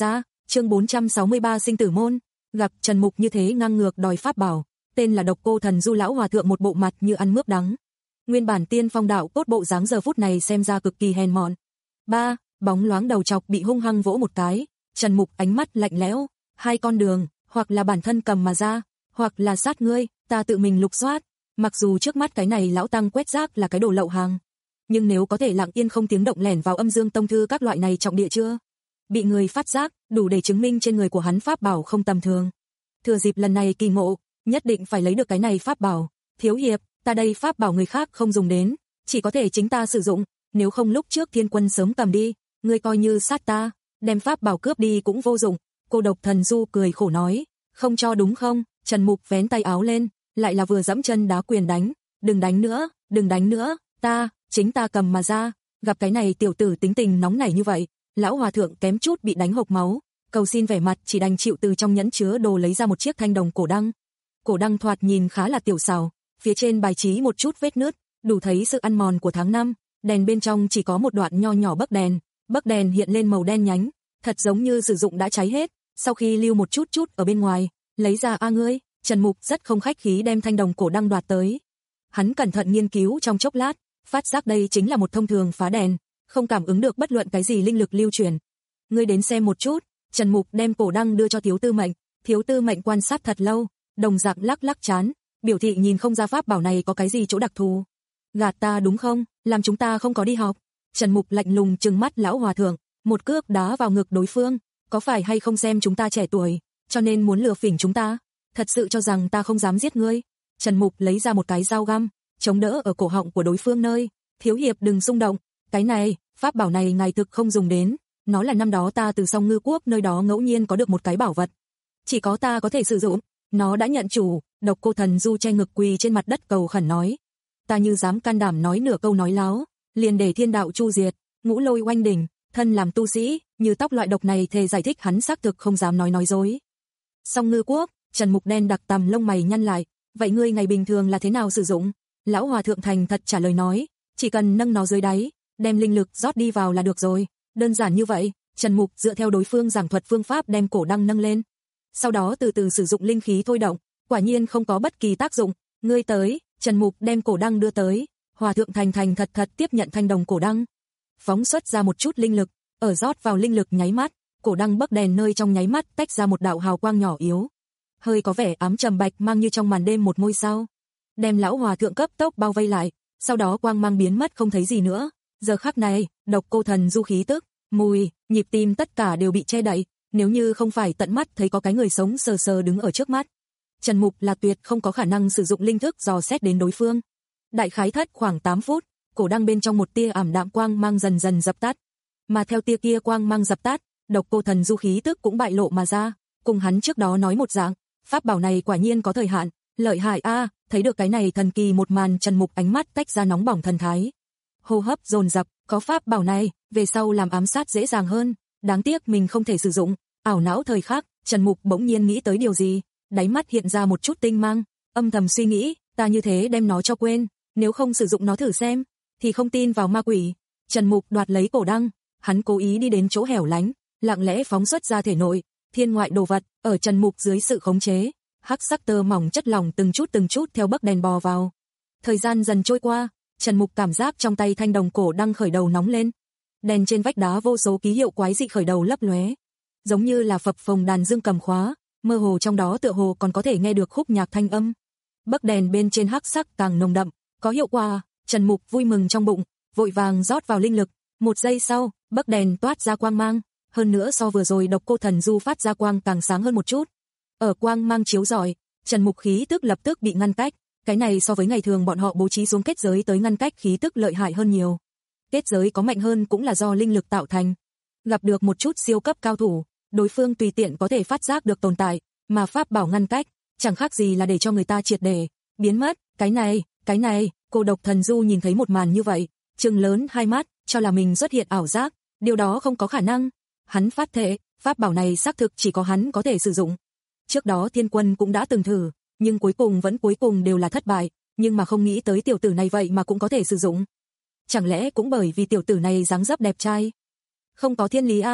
Chương bốn trăm sáu mươi ba sinh tử môn, gặp Trần Mục như thế ngang ngược đòi pháp bảo, tên là Độc Cô Thần Du lão hòa thượng một bộ mặt như ăn mướp đắng. Nguyên bản tiên phong đạo cốt bộ dáng giờ phút này xem ra cực kỳ hèn mọn. Ba, bóng loáng đầu chọc bị hung hăng vỗ một cái, Trần Mục ánh mắt lạnh lẽo, hai con đường, hoặc là bản thân cầm mà ra, hoặc là sát ngươi, ta tự mình lục soát. Mặc dù trước mắt cái này lão tăng quét rác là cái đồ lậu hàng, nhưng nếu có thể lặng yên không tiếng động lẻn vào Âm Dương Tông thư các loại này trọng địa chưa bị người phát giác, đủ để chứng minh trên người của hắn pháp bảo không tầm thường. Thừa dịp lần này kỳ ngộ, nhất định phải lấy được cái này pháp bảo. Thiếu hiệp, ta đây pháp bảo người khác không dùng đến, chỉ có thể chính ta sử dụng, nếu không lúc trước Thiên Quân sớm cầm đi, ngươi coi như sát ta, đem pháp bảo cướp đi cũng vô dụng. Cô Độc Thần Du cười khổ nói, không cho đúng không? Trần Mục vén tay áo lên, lại là vừa giẫm chân đá quyền đánh, đừng đánh nữa, đừng đánh nữa, ta, chính ta cầm mà ra. Gặp cái này tiểu tử tính tình nóng nảy như vậy, lão hòa thượng kém chút bị đánh hộc máu, cầu xin vẻ mặt chỉ đành chịu từ trong nhẫn chứa đồ lấy ra một chiếc thanh đồng cổ đăng. Cổ đăng thoạt nhìn khá là tiểu xảo, phía trên bài trí một chút vết nứt, đủ thấy sự ăn mòn của tháng năm, đèn bên trong chỉ có một đoạn nho nhỏ bấc đèn, bấc đèn hiện lên màu đen nhánh, thật giống như sử dụng đã cháy hết, sau khi lưu một chút chút ở bên ngoài, lấy ra a ngươi, Trần Mục rất không khách khí đem thanh đồng cổ đăng đoạt tới. Hắn cẩn thận nghiên cứu trong chốc lát, phát giác đây chính là một thông thường phá đèn, không cảm ứng được bất luận cái gì linh lực lưu truyền. Ngươi đến xem một chút, Trần Mục đem cổ đăng đưa cho Thiếu Tư Mệnh, Thiếu Tư Mệnh quan sát thật lâu, đồng dạng lắc lắc chán, biểu thị nhìn không ra pháp bảo này có cái gì chỗ đặc thù. Gạt ta đúng không, làm chúng ta không có đi học. Trần Mục lạnh lùng trừng mắt lão hòa thượng, một cước đá vào ngực đối phương, có phải hay không xem chúng ta trẻ tuổi, cho nên muốn lừa phỉnh chúng ta, thật sự cho rằng ta không dám giết ngươi. Trần Mục lấy ra một cái dao găm, chống đỡ ở cổ họng của đối phương nơi, thiếu hiệp đừng xung động, cái này, pháp bảo này ngài thực không dùng đến, nó là năm đó ta từ Song Ngư Quốc nơi đó ngẫu nhiên có được một cái bảo vật, chỉ có ta có thể sử dụng, nó đã nhận chủ. Độc Cô Thần Du che ngực quỳ trên mặt đất cầu khẩn nói, ta như dám can đảm nói nửa câu nói láo, liền để thiên đạo chu diệt, ngũ lôi oanh đỉnh, thân làm tu sĩ, như tóc loại độc này thề giải thích hắn xác thực không dám nói nói dối. Song Ngư Quốc, Trần Mục đen đặc tằm lông mày nhăn lại, vậy ngươi ngày bình thường là thế nào sử dụng? Lão hòa thượng thành thật trả lời nói, chỉ cần nâng nó dưới đáy, đem linh lực rót đi vào là được rồi, đơn giản như vậy. Trần Mục dựa theo đối phương giảng thuật phương pháp đem cổ đăng nâng lên, sau đó từ từ sử dụng linh khí thôi động, quả nhiên không có bất kỳ tác dụng. Ngươi tới, Trần Mục đem cổ đăng đưa tới, hòa thượng thành thành thật thật tiếp nhận thanh đồng cổ đăng, phóng xuất ra một chút linh lực, ở rót vào linh lực nháy mắt, cổ đăng bấc đèn nơi trong nháy mắt tách ra một đạo hào quang nhỏ yếu, hơi có vẻ ám trầm bạch mang như trong màn đêm một ngôi sao, đem lão hòa thượng cấp tốc bao vây lại, sau đó quang mang biến mất không thấy gì nữa. Giờ khắc này, Độc Cô Thần Du khí tức, mùi, nhịp tim tất cả đều bị che đậy, nếu như không phải tận mắt thấy có cái người sống sờ sờ đứng ở trước mắt, Trần Mục là tuyệt không có khả năng sử dụng linh thức dò xét đến đối phương. Đại khái thất khoảng tám phút, cổ đăng bên trong một tia ảm đạm quang mang dần dần dập tắt, mà theo tia kia quang mang dập tắt, Độc Cô Thần Du khí tức cũng bại lộ mà ra, cùng hắn trước đó nói một dạng, pháp bảo này quả nhiên có thời hạn, lợi hại a. Thấy được cái này thần kỳ một màn, Trần Mục ánh mắt tách ra nóng bỏng thần thái, hô hấp dồn dập, có pháp bảo này, về sau làm ám sát dễ dàng hơn, đáng tiếc mình không thể sử dụng. Ảo não thời khắc, Trần Mục bỗng nhiên nghĩ tới điều gì, đáy mắt hiện ra một chút tinh mang, âm thầm suy nghĩ, ta như thế đem nó cho quên, nếu không sử dụng nó thử xem, thì không tin vào ma quỷ. Trần Mục đoạt lấy cổ đăng, hắn cố ý đi đến chỗ hẻo lánh, lặng lẽ phóng xuất ra thể nội thiên ngoại đồ vật, ở Trần Mục dưới sự khống chế, hắc sắc tơ mỏng chất lỏng từng chút từng chút theo bấc đèn bò vào. Thời gian dần trôi qua, Trần Mục cảm giác trong tay thanh đồng cổ đăng khởi đầu nóng lên, đèn trên vách đá vô số ký hiệu quái dị khởi đầu lấp lóe, giống như là phập phồng đàn dương cầm khóa, mơ hồ trong đó tựa hồ còn có thể nghe được khúc nhạc thanh âm. Bấc đèn bên trên hắc sắc càng nồng đậm, có hiệu quả. Trần Mục vui mừng trong bụng, vội vàng rót vào linh lực. Một giây sau, bấc đèn toát ra quang mang, hơn nữa so vừa rồi Độc Cô Thần Du phát ra quang càng sáng hơn một chút. Ở quang mang chiếu rọi, Trần Mục khí tức lập tức bị ngăn cách, cái này so với ngày thường bọn họ bố trí xuống kết giới tới ngăn cách khí tức lợi hại hơn nhiều. Kết giới có mạnh hơn cũng là do linh lực tạo thành. Gặp được một chút siêu cấp cao thủ, đối phương tùy tiện có thể phát giác được tồn tại, mà pháp bảo ngăn cách, chẳng khác gì là để cho người ta triệt để biến mất. Cái này, cái này, Cô Độc Thần Du nhìn thấy một màn như vậy, trừng lớn hai mắt, cho là mình xuất hiện ảo giác, điều đó không có khả năng. Hắn phát thệ, pháp bảo này xác thực chỉ có hắn có thể sử dụng. Trước đó Thiên Quân cũng đã từng thử, nhưng cuối cùng vẫn cuối cùng đều là thất bại, nhưng mà không nghĩ tới tiểu tử này vậy mà cũng có thể sử dụng. Chẳng lẽ cũng bởi vì tiểu tử này dáng dấp đẹp trai? Không có thiên lý a?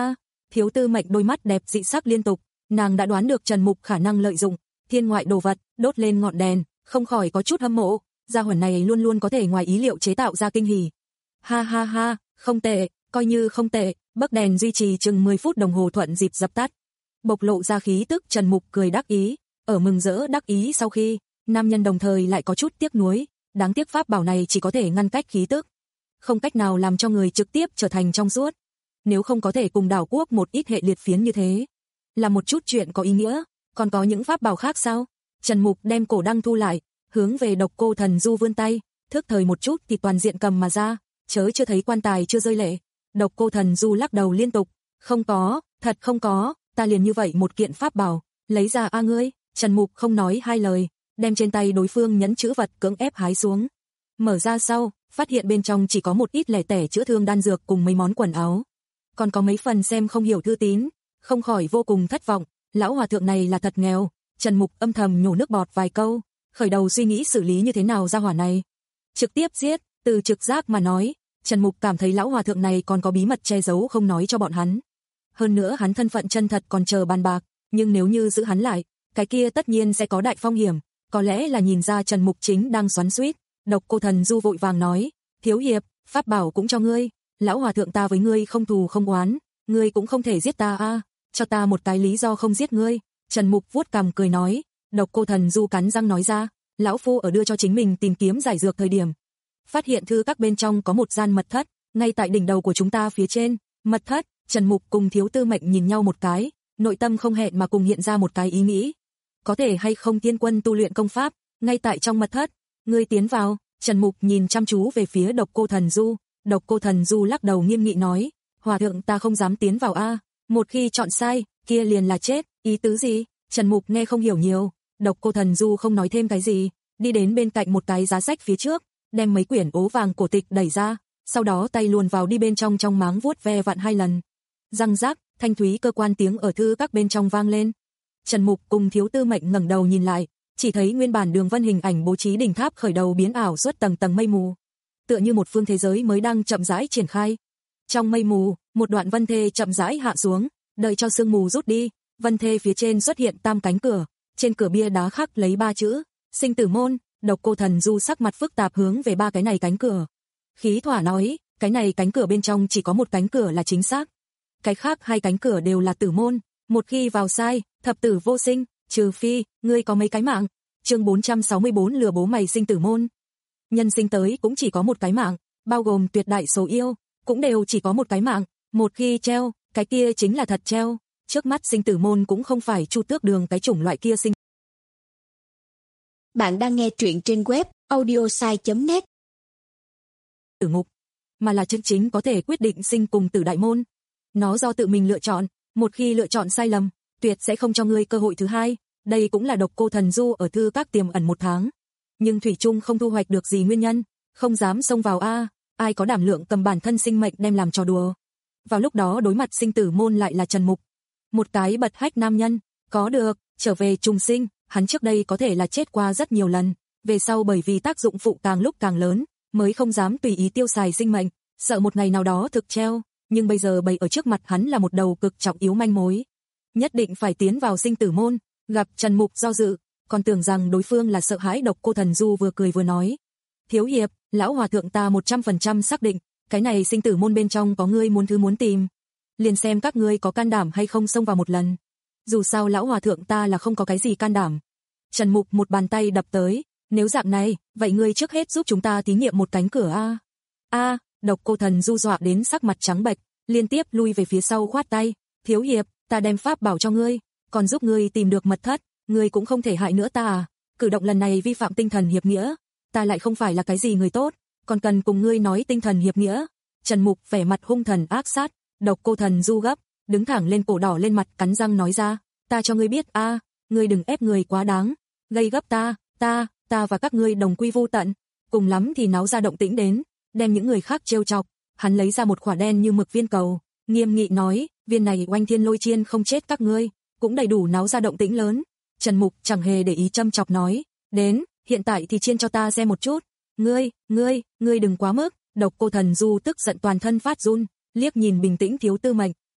Thiếu Tư Mệnh đôi mắt đẹp dị sắc liên tục, nàng đã đoán được Trần Mục khả năng lợi dụng thiên ngoại đồ vật, đốt lên ngọn đèn, không khỏi có chút hâm mộ, gia hỏa này luôn luôn có thể ngoài ý liệu chế tạo ra kinh hỉ. Ha ha ha, không tệ, coi như không tệ, bấc đèn duy trì chừng mười phút đồng hồ thuận dịp dập tắt. Bộc lộ ra khí tức Trần Mục cười đắc ý, ở mừng rỡ đắc ý sau khi, nam nhân đồng thời lại có chút tiếc nuối, đáng tiếc pháp bảo này chỉ có thể ngăn cách khí tức, không cách nào làm cho người trực tiếp trở thành trong suốt. Nếu không có thể cùng đảo quốc một ít hệ liệt phiến như thế, là một chút chuyện có ý nghĩa, còn có những pháp bảo khác sao? Trần Mục đem cổ đăng thu lại, hướng về Độc Cô Thần Du vươn tay, thức thời một chút thì toàn diện cầm mà ra, chớ chưa thấy quan tài chưa rơi lệ. Độc Cô Thần Du lắc đầu liên tục, không có, thật không có, ta liền như vậy một kiện pháp bảo, lấy ra a ngươi. Trần Mục không nói hai lời, đem trên tay đối phương nhẫn chữ vật cưỡng ép hái xuống. Mở ra sau, phát hiện bên trong chỉ có một ít lẻ tẻ chữa thương đan dược cùng mấy món quần áo, còn có mấy phần xem không hiểu thư tín, không khỏi vô cùng thất vọng, lão hòa thượng này là thật nghèo. Trần Mục âm thầm nhổ nước bọt vài câu, khởi đầu suy nghĩ xử lý như thế nào ra hỏa này. Trực tiếp giết, từ trực giác mà nói, Trần Mục cảm thấy lão hòa thượng này còn có bí mật che giấu không nói cho bọn hắn. Hơn nữa hắn thân phận chân thật còn chờ bàn bạc, nhưng nếu như giữ hắn lại, cái kia tất nhiên sẽ có đại phong hiểm, có lẽ là nhìn ra Trần Mục chính đang xoắn xuýt. Độc Cô Thần Du vội vàng nói, thiếu hiệp, pháp bảo cũng cho ngươi, lão hòa thượng ta với ngươi không thù không oán, ngươi cũng không thể giết ta a, cho ta một cái lý do không giết ngươi. Trần Mục vuốt cằm cười nói, Độc Cô Thần Du cắn răng nói ra, lão phu ở đưa cho chính mình tìm kiếm giải dược thời điểm, phát hiện thư các bên trong có một gian mật thất, ngay tại đỉnh đầu của chúng ta phía trên. Mật thất? Trần Mục cùng Thiếu Tư Mệnh nhìn nhau một cái, nội tâm không hẹn mà cùng hiện ra một cái ý nghĩ. Có thể hay không Thiên Quân tu luyện công pháp, ngay tại trong mật thất? Ngươi tiến vào. Trần Mục nhìn chăm chú về phía Độc Cô Thần Du, Độc Cô Thần Du lắc đầu nghiêm nghị nói, hòa thượng ta không dám tiến vào a, một khi chọn sai, kia liền là chết. Ý tứ gì? Trần Mục nghe không hiểu nhiều, Độc Cô Thần Du không nói thêm cái gì, đi đến bên cạnh một cái giá sách phía trước, đem mấy quyển ố vàng cổ tịch đẩy ra, sau đó tay luồn vào đi bên trong trong máng vuốt ve vặn hai lần. Răng rác, thanh thúy cơ quan tiếng ở thư các bên trong vang lên. Trần Mục cùng Thiếu Tư Mệnh ngẩng đầu nhìn lại, chỉ thấy nguyên bản đường vân hình ảnh bố trí đỉnh tháp khởi đầu biến ảo suốt tầng tầng mây mù, tựa như một phương thế giới mới đang chậm rãi triển khai. Trong mây mù, một đoạn vân thê chậm rãi hạ xuống, đợi cho sương mù rút đi, vân thê phía trên xuất hiện tam cánh cửa, trên cửa bia đá khắc lấy ba chữ, Sinh Tử Môn. Độc Cô Thần Du sắc mặt phức tạp hướng về ba cái này cánh cửa. Khí thỏa nói, cái này cánh cửa bên trong chỉ có một cánh cửa là chính xác, cái khác hai cánh cửa đều là tử môn, một khi vào sai, thập tử vô sinh, trừ phi, ngươi có mấy cái mạng. Chương bốn trăm sáu mươi bốn lừa bố mày sinh tử môn. Nhân sinh tới cũng chỉ có một cái mạng, bao gồm tuyệt đại số yêu, cũng đều chỉ có một cái mạng, một khi treo, cái kia chính là thật treo. Trước mắt sinh tử môn cũng không phải Chu Tước Đường cái chủng loại kia sinh. Bạn đang nghe truyện trên web audiosai chấm net. Tử ngục, mà là chân chính có thể quyết định sinh cùng tử đại môn. Nó do tự mình lựa chọn, một khi lựa chọn sai lầm, tuyệt sẽ không cho ngươi cơ hội thứ hai. Đây cũng là Độc Cô Thần Du ở thư các tiềm ẩn một tháng, nhưng thủy chung không thu hoạch được gì nguyên nhân, không dám xông vào a, ai có đảm lượng cầm bản thân sinh mệnh đem làm trò đùa. Vào lúc đó đối mặt sinh tử môn lại là Trần Mục, một cái bật hách nam nhân, có được trở về trùng sinh. Hắn trước đây có thể là chết qua rất nhiều lần, về sau bởi vì tác dụng phụ càng lúc càng lớn, mới không dám tùy ý tiêu xài sinh mệnh, sợ một ngày nào đó thực treo, nhưng bây giờ bày ở trước mặt hắn là một đầu cực trọng yếu manh mối. Nhất định phải tiến vào sinh tử môn. Gặp Trần Mục do dự, còn tưởng rằng đối phương là sợ hãi. Độc Cô Thần Du vừa cười vừa nói, thiếu hiệp, lão hòa thượng ta một trăm phần trăm xác định, cái này sinh tử môn bên trong có ngươi muốn thứ muốn tìm, liền xem các ngươi có can đảm hay không xông vào một lần. Dù sao lão hòa thượng ta là không có cái gì can đảm. Trần Mục một bàn tay đập tới, nếu dạng này, vậy ngươi trước hết giúp chúng ta thí nghiệm một cánh cửa a. A, Độc Cô Thần Du dọa đến sắc mặt trắng bệch, liên tiếp lui về phía sau khoát tay, thiếu hiệp, ta đem pháp bảo cho ngươi, còn giúp ngươi tìm được mật thất, ngươi cũng không thể hại nữa ta à? Cử động lần này vi phạm tinh thần hiệp nghĩa, ta lại không phải là cái gì người tốt, còn cần cùng ngươi nói tinh thần hiệp nghĩa. Trần Mục vẻ mặt hung thần ác sát. Độc Cô Thần Du gấp, đứng thẳng lên cổ đỏ lên mặt cắn răng nói ra, ta cho ngươi biết a, ngươi đừng ép người quá đáng, gây gấp ta, ta, ta và các ngươi đồng quy vu tận, cùng lắm thì náo ra động tĩnh đến, đem những người khác trêu chọc. Hắn lấy ra một quả đen như mực viên cầu, nghiêm nghị nói, viên này oanh thiên lôi chiên không chết các ngươi, cũng đầy đủ náo ra động tĩnh lớn. Trần Mục chẳng hề để ý châm chọc nói, đến, hiện tại thì chiên cho ta xem một chút. Ngươi, ngươi, ngươi đừng quá mức. Độc Cô Thần Du tức giận toàn thân phát run, liếc nhìn bình tĩnh Thiếu Tư Mệnh,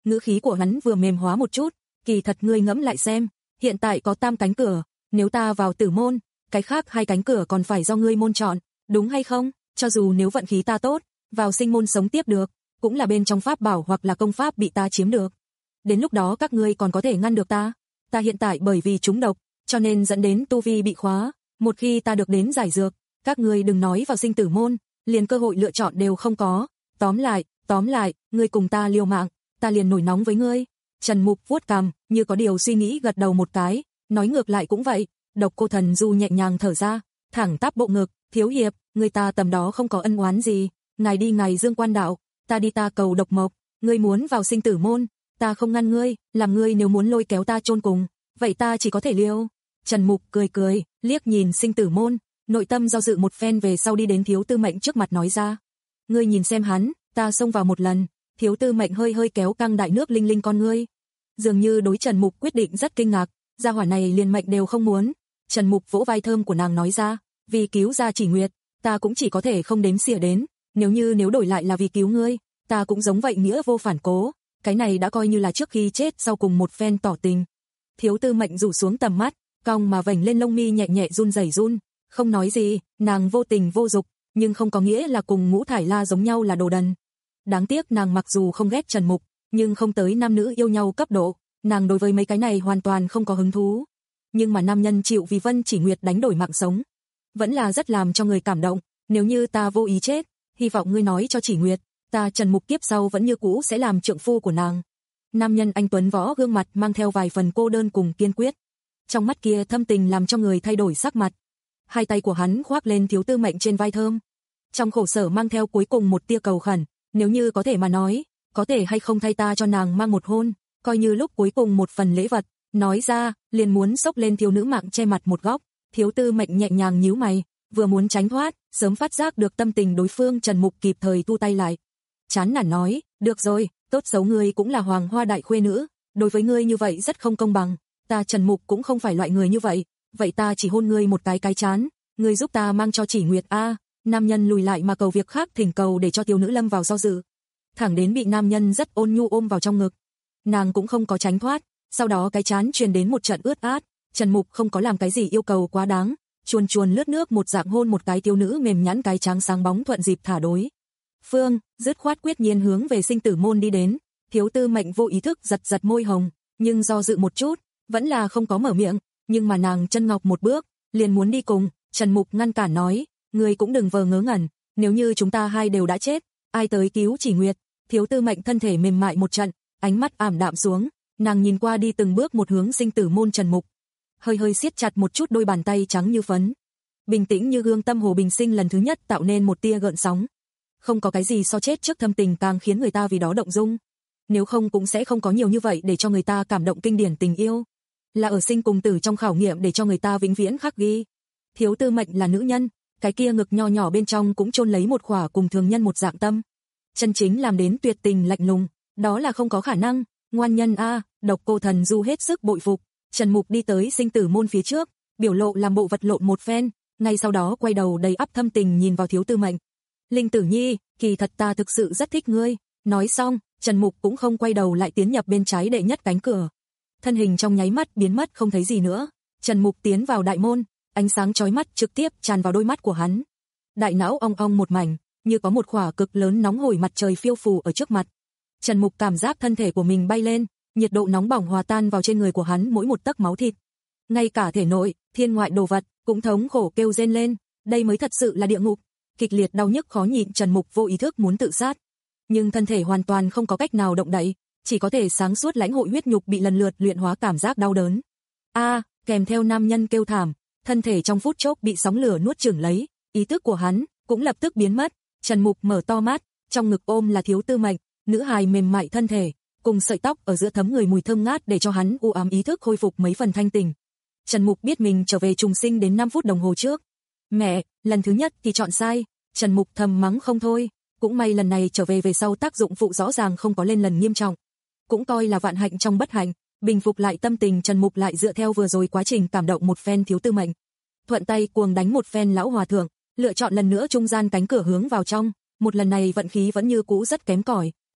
ngữ khí của hắn vừa mềm hóa một chút, kỳ thật ngươi ngẫm lại xem, hiện tại có tam cánh cửa, nếu ta vào tử môn, cái khác hai cánh cửa còn phải do ngươi môn chọn, đúng hay không? Cho dù nếu vận khí ta tốt, vào sinh môn sống tiếp được, cũng là bên trong pháp bảo hoặc là công pháp bị ta chiếm được. Đến lúc đó các ngươi còn có thể ngăn được ta? Ta hiện tại bởi vì trúng độc, cho nên dẫn đến tu vi bị khóa, một khi ta được đến giải dược, các ngươi đừng nói vào sinh tử môn, liền cơ hội lựa chọn đều không có. Tóm lại, tóm lại, ngươi cùng ta liều mạng, ta liền nổi nóng với ngươi. Trần Mục vuốt cằm, như có điều suy nghĩ gật đầu một cái, nói ngược lại cũng vậy. Độc Cô Thần Du nhẹ nhàng thở ra, thẳng tắp bộ ngực, thiếu hiệp, người ta tầm đó không có ân oán gì, ngài đi ngài Dương Quan đạo, ta đi ta cầu độc mộc, ngươi muốn vào sinh tử môn, ta không ngăn ngươi, làm ngươi nếu muốn lôi kéo ta chôn cùng, vậy ta chỉ có thể liêu. Trần Mục cười cười, liếc nhìn sinh tử môn, nội tâm do dự một phen về sau đi đến Thiếu Tư Mệnh trước mặt nói ra. Ngươi nhìn xem hắn, ta xông vào một lần. Thiếu Tư Mệnh hơi hơi kéo căng đại nước linh linh con ngươi. Dường như đối Trần Mục quyết định rất kinh ngạc, gia hỏa này liền mệnh đều không muốn. Trần Mục vỗ vai thơm của nàng nói ra, vì cứu gia Chỉ Nguyệt, ta cũng chỉ có thể không đếm xỉa đến, nếu như nếu đổi lại là vì cứu ngươi, ta cũng giống vậy nghĩa vô phản cố, cái này đã coi như là trước khi chết sau cùng một phen tỏ tình. Thiếu Tư Mệnh rủ xuống tầm mắt, cong mà vành lên lông mi nhẹ nhẹ run rẩy run, không nói gì, nàng vô tình vô dục, nhưng không có nghĩa là cùng Ngũ Thải La giống nhau là đồ đần. Đáng tiếc nàng mặc dù không ghét Trần Mục, nhưng không tới nam nữ yêu nhau cấp độ, nàng đối với mấy cái này hoàn toàn không có hứng thú. Nhưng mà nam nhân chịu vì Vân Chỉ Nguyệt đánh đổi mạng sống, vẫn là rất làm cho người cảm động, nếu như ta vô ý chết, hy vọng ngươi nói cho Chỉ Nguyệt, ta Trần Mục kiếp sau vẫn như cũ sẽ làm trượng phu của nàng. Nam nhân anh tuấn võ gương mặt mang theo vài phần cô đơn cùng kiên quyết, trong mắt kia thâm tình làm cho người thay đổi sắc mặt. Hai tay của hắn khoác lên Thiếu Tư Mệnh trên vai thơm, trong khổ sở mang theo cuối cùng một tia cầu khẩn, nếu như có thể mà nói, có thể hay không thay ta cho nàng mang một hôn, coi như lúc cuối cùng một phần lễ vật. Nói ra, liền muốn xốc lên thiếu nữ mạng che mặt một góc. Thiếu Tư Mệnh nhẹ nhàng nhíu mày, vừa muốn tránh thoát, sớm phát giác được tâm tình đối phương. Trần Mục kịp thời thu tay lại, chán nản nói, được rồi, tốt xấu ngươi cũng là Hoàng Hoa đại khuê nữ, đối với ngươi như vậy rất không công bằng, ta Trần Mục cũng không phải loại người như vậy, vậy ta chỉ hôn ngươi một cái cái chán, ngươi giúp ta mang cho Chỉ Nguyệt a. À. Nam nhân lùi lại mà cầu việc khác, thỉnh cầu để cho thiếu nữ lâm vào do dự, thẳng đến bị nam nhân rất ôn nhu ôm vào trong ngực, nàng cũng không có tránh thoát. Sau đó cái chán truyền đến một trận ướt át, Trần Mục không có làm cái gì yêu cầu quá đáng, chuồn chuồn lướt nước một dạng hôn một cái thiếu nữ mềm nhẵn cái trắng sáng bóng, thuận dịp thả đối phương, dứt khoát quyết nhiên hướng về sinh tử môn đi đến. Thiếu Tư Mệnh vô ý thức giật giật môi hồng, nhưng do dự một chút, vẫn là không có mở miệng, nhưng mà nàng chân ngọc một bước, liền muốn đi cùng. Trần Mục ngăn cản nói, ngươi cũng đừng vờ ngớ ngẩn, nếu như chúng ta hai đều đã chết, ai tới cứu Chỉ Nguyệt? Thiếu Tư Mệnh thân thể mềm mại một trận, ánh mắt ảm đạm xuống. Nàng nhìn qua đi từng bước một hướng sinh tử môn Trần Mục, hơi hơi siết chặt một chút đôi bàn tay trắng như phấn, bình tĩnh như gương, tâm hồ bình sinh lần thứ nhất tạo nên một tia gợn sóng. Không có cái gì so chết trước thâm tình càng khiến người ta vì đó động dung, nếu không cũng sẽ không có nhiều như vậy để cho người ta cảm động kinh điển tình yêu, là ở sinh cùng tử trong khảo nghiệm để cho người ta vĩnh viễn khắc ghi. Thiếu Tư Mệnh là nữ nhân, cái kia ngực nho nhỏ bên trong cũng chôn lấy một khỏa cùng thường nhân một dạng tâm, chân chính làm đến tuyệt tình lạnh lùng, đó là không có khả năng. Ngoan nhân a. À, Độc Cô Thần Du hết sức bội phục. Trần Mục đi tới sinh tử môn phía trước, biểu lộ làm bộ vật lộn một phen, ngay sau đó quay đầu đầy ắp thâm tình nhìn vào Thiếu Tư Mệnh. Linh Tử Nhi, kỳ thật ta thực sự rất thích ngươi. Nói xong, Trần Mục cũng không quay đầu lại tiến nhập bên trái đệ nhất cánh cửa, thân hình trong nháy mắt biến mất không thấy gì nữa. Trần Mục tiến vào đại môn, ánh sáng chói mắt trực tiếp tràn vào đôi mắt của hắn, đại não ong ong một mảnh, như có một khỏa cực lớn nóng hổi mặt trời phiêu phù ở trước mặt. Trần Mục cảm giác thân thể của mình bay lên, nhiệt độ nóng bỏng hòa tan vào trên người của hắn mỗi một tấc máu thịt. Ngay cả thể nội, thiên ngoại đồ vật cũng thống khổ kêu rên lên, đây mới thật sự là địa ngục. Kịch liệt đau nhức khó nhịn, Trần Mục vô ý thức muốn tự sát, nhưng thân thể hoàn toàn không có cách nào động đậy, chỉ có thể sáng suốt lãnh hội huyết nhục bị lần lượt luyện hóa cảm giác đau đớn. A, à, kèm theo nam nhân kêu thảm, thân thể trong phút chốc bị sóng lửa nuốt chửng lấy, ý thức của hắn cũng lập tức biến mất. Trần Mục mở to mắt, trong ngực ôm là Thiếu Tư Mệnh, nữ hài mềm mại thân thể, cùng sợi tóc ở giữa thấm người mùi thơm ngát để cho hắn u ám ý thức khôi phục mấy phần thanh tỉnh. Trần Mục biết mình trở về trùng sinh đến năm phút đồng hồ trước. Mẹ, lần thứ nhất thì chọn sai. Trần Mục thầm mắng không thôi, cũng may lần này trở về về sau tác dụng phụ rõ ràng không có lên lần nghiêm trọng, cũng coi là vạn hạnh trong bất hạnh. Bình phục lại tâm tình, Trần Mục lại dựa theo vừa rồi quá trình cảm động một phen Thiếu Tư Mệnh, thuận tay cuồng đánh một phen lão hòa thượng, lựa chọn lần nữa trung gian cánh cửa hướng vào trong. Một lần này vận khí vẫn như cũ rất kém cỏi,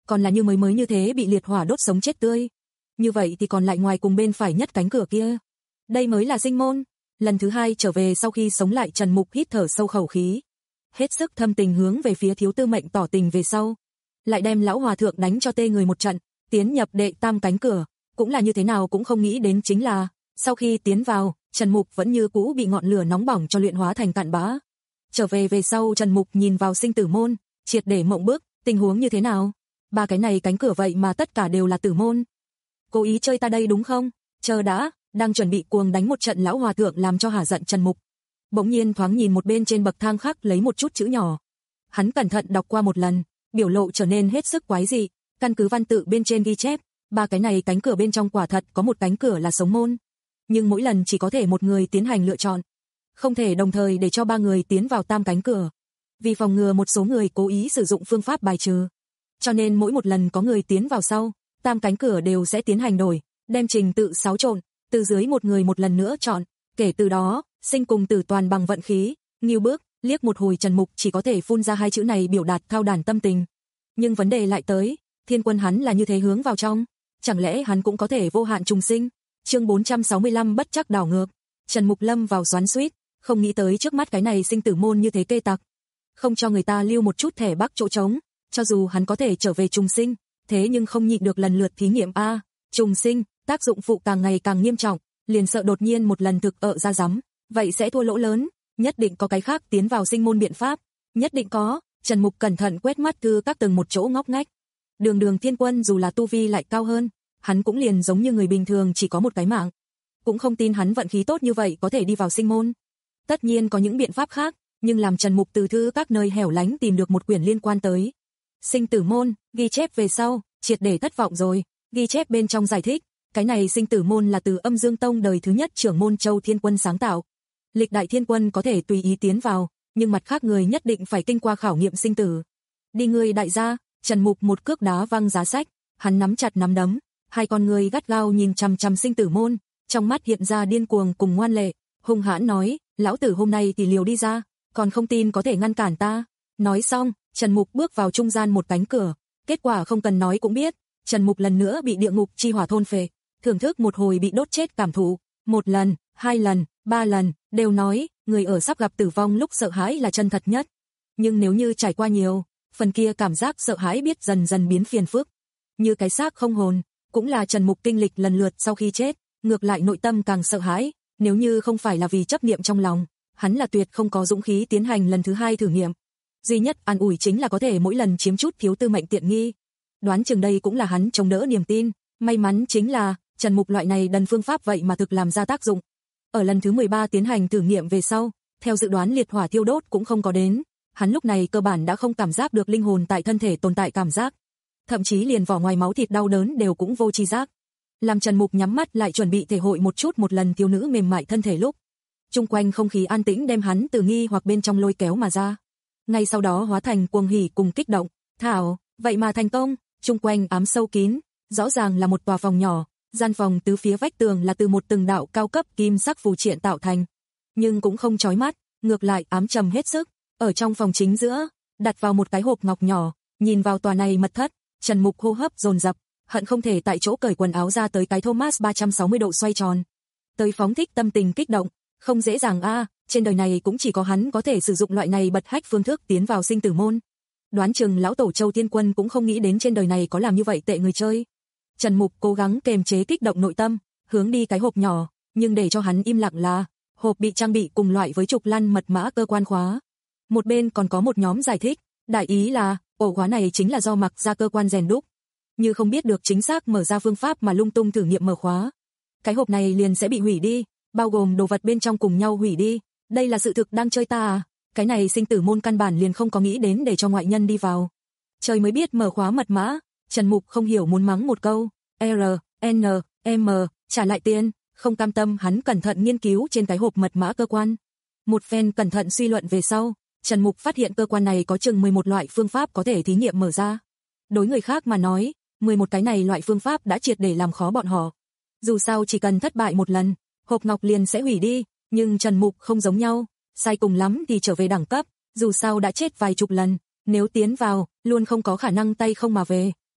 còn là như mới mới như thế bị liệt hỏa đốt sống chết tươi. Như vậy thì còn lại ngoài cùng bên phải nhất cánh cửa kia. Đây mới là sinh môn. Lần thứ hai trở về sau khi sống lại, Trần Mục hít thở sâu khẩu khí. Hết sức thâm tình hướng về phía Thiếu Tư Mệnh tỏ tình về sau. Lại đem lão hòa thượng đánh cho tê người một trận, tiến nhập đệ tam cánh cửa. Cũng là như thế nào cũng không nghĩ đến chính là, sau khi tiến vào, Trần Mục vẫn như cũ bị ngọn lửa nóng bỏng cho luyện hóa thành cạn bã. Trở về về sau, Trần Mục nhìn vào sinh tử môn, triệt để mộng bức, tình huống như thế nào? Ba cái này cánh cửa vậy mà tất cả đều là tử môn. Cố ý chơi ta đây đúng không? Chờ đã, đang chuẩn bị cuồng đánh một trận lão hòa thượng làm cho hả giận Trần Mục. Bỗng nhiên thoáng nhìn một bên trên bậc thang khác lấy một chút chữ nhỏ. Hắn cẩn thận đọc qua một lần, biểu lộ trở nên hết sức quái dị, căn cứ văn tự bên trên ghi chép, ba cái này cánh cửa bên trong quả thật có một cánh cửa là sống môn, nhưng mỗi lần chỉ có thể một người tiến hành lựa chọn, không thể đồng thời để cho ba người tiến vào tam cánh cửa. Vì phòng ngừa một số người cố ý sử dụng phương pháp bài trừ, cho nên mỗi một lần có người tiến vào sau, tam cánh cửa đều sẽ tiến hành đổi, đem trình tự xáo trộn, từ dưới một người một lần nữa chọn, kể từ đó, sinh cùng tử toàn bằng vận khí. Nghiêu bước, liếc một hồi Trần Mục chỉ có thể phun ra hai chữ này biểu đạt thao đàn tâm tình. Nhưng vấn đề lại tới, Thiên Quân hắn là như thế hướng vào trong, chẳng lẽ hắn cũng có thể vô hạn trùng sinh? Chương bốn trăm sáu mươi lăm bất chắc đảo ngược. Trần Mục lâm vào xoắn xuýt, không nghĩ tới trước mắt cái này sinh tử môn như thế kê tặc, không cho người ta lưu một chút thẻ bắc chỗ trống, cho dù hắn có thể trở về trùng sinh, thế nhưng không nhịn được lần lượt thí nghiệm a, trùng sinh, tác dụng phụ càng ngày càng nghiêm trọng, liền sợ đột nhiên một lần thực ợ ra rắm, vậy sẽ thua lỗ lớn, nhất định có cái khác tiến vào sinh môn biện pháp, nhất định có. Trần Mục cẩn thận quét mắt thư các từng một chỗ ngóc ngách. Đường Đường Thiên Quân dù là tu vi lại cao hơn, hắn cũng liền giống như người bình thường chỉ có một cái mạng, cũng không tin hắn vận khí tốt như vậy có thể đi vào sinh môn. Tất nhiên có những biện pháp khác, nhưng làm Trần Mục từ thư các nơi hẻo lánh tìm được một quyển liên quan tới sinh tử môn, ghi chép về sau, triệt để thất vọng rồi. Ghi chép bên trong giải thích, cái này sinh tử môn là từ Âm Dương Tông đời thứ nhất trưởng môn Châu Thiên Quân sáng tạo. Lịch đại thiên quân có thể tùy ý tiến vào, nhưng mặt khác người nhất định phải kinh qua khảo nghiệm sinh tử. Đi ngươi đại gia, Trần Mục một cước đá văng giá sách, hắn nắm chặt nắm đấm, hai con người gắt gao nhìn chằm chằm sinh tử môn, trong mắt hiện ra điên cuồng cùng ngoan lệ, hung hãn nói, lão tử hôm nay thì liều đi ra, còn không tin có thể ngăn cản ta. Nói xong, Trần Mục bước vào trung gian một cánh cửa, kết quả không cần nói cũng biết, Trần Mục lần nữa bị địa ngục chi hỏa thôn phệ, thưởng thức một hồi bị đốt chết cảm thụ, một lần, hai lần, ba lần, đều nói, người ở sắp gặp tử vong lúc sợ hãi là chân thật nhất. Nhưng nếu như trải qua nhiều, phần kia cảm giác sợ hãi biết dần dần biến phiền phức. Như cái xác không hồn, cũng là Trần Mục kinh lịch lần lượt sau khi chết, ngược lại nội tâm càng sợ hãi, nếu như không phải là vì chấp niệm trong lòng, hắn là tuyệt không có dũng khí tiến hành lần thứ hai thử nghiệm. Duy nhất an ủi chính là có thể mỗi lần chiếm chút Thiếu Tư Mệnh tiện nghi. Đoán chừng đây cũng là hắn chống đỡ niềm tin, may mắn chính là, Trần Mục loại này đần phương pháp vậy mà thực làm ra tác dụng. Ở lần thứ mười ba tiến hành thử nghiệm về sau, theo dự đoán liệt hỏa thiêu đốt cũng không có đến, hắn lúc này cơ bản đã không cảm giác được linh hồn tại thân thể tồn tại cảm giác. Thậm chí liền vỏ ngoài máu thịt đau đớn đều cũng vô tri giác. Làm Trần Mục nhắm mắt lại chuẩn bị thể hội một chút một lần thiếu nữ mềm mại thân thể lúc, chung quanh không khí an tĩnh đem hắn từ nghi hoặc bên trong lôi kéo mà ra. Ngay sau đó hóa thành cuồng hỉ cùng kích động, thảo, vậy mà thành công, chung quanh ám sâu kín, rõ ràng là một tòa phòng nhỏ, gian phòng tứ phía vách tường là từ một từng đạo cao cấp kim sắc phù triện tạo thành, nhưng cũng không chói mắt, ngược lại ám trầm hết sức. Ở trong phòng chính giữa, đặt vào một cái hộp ngọc nhỏ, nhìn vào tòa này mật thất, Trần Mục hô hấp dồn dập, hận không thể tại chỗ cởi quần áo ra tới cái Thomas ba trăm sáu mươi độ xoay tròn. Tới phóng thích tâm tình kích động, không dễ dàng a, à, trên đời này cũng chỉ có hắn có thể sử dụng loại này bật hách phương thức tiến vào sinh tử môn. Đoán chừng lão tổ Châu Thiên Quân cũng không nghĩ đến trên đời này có làm như vậy tệ người chơi. Trần Mục cố gắng kềm chế kích động nội tâm, hướng đi cái hộp nhỏ, nhưng để cho hắn im lặng là, hộp bị trang bị cùng loại với trục lăn mật mã cơ quan khóa. Một bên còn có một nhóm giải thích, đại ý là, ổ khóa này chính là do mặc ra cơ quan rèn đúc. Như không biết được chính xác mở ra phương pháp mà lung tung thử nghiệm mở khóa, cái hộp này liền sẽ bị hủy đi, bao gồm đồ vật bên trong cùng nhau hủy đi. Đây là sự thực đang chơi ta à? Cái này sinh tử môn căn bản liền không có nghĩ đến để cho ngoại nhân đi vào. Trời mới biết mở khóa mật mã, Trần Mục không hiểu muốn mắng một câu, R, N, M, trả lại tiền, không cam tâm hắn cẩn thận nghiên cứu trên cái hộp mật mã cơ quan. Một phen cẩn thận suy luận về sau, Trần Mục phát hiện cơ quan này có chừng mười một loại phương pháp có thể thí nghiệm mở ra. Đối người khác mà nói, mười một cái này loại phương pháp đã triệt để làm khó bọn họ. Dù sao chỉ cần thất bại một lần, hộp ngọc liền sẽ hủy đi, nhưng Trần Mục không giống nhau, sai cùng lắm thì trở về đẳng cấp, dù sao đã chết vài chục lần, nếu tiến vào, luôn không có khả năng tay không mà về.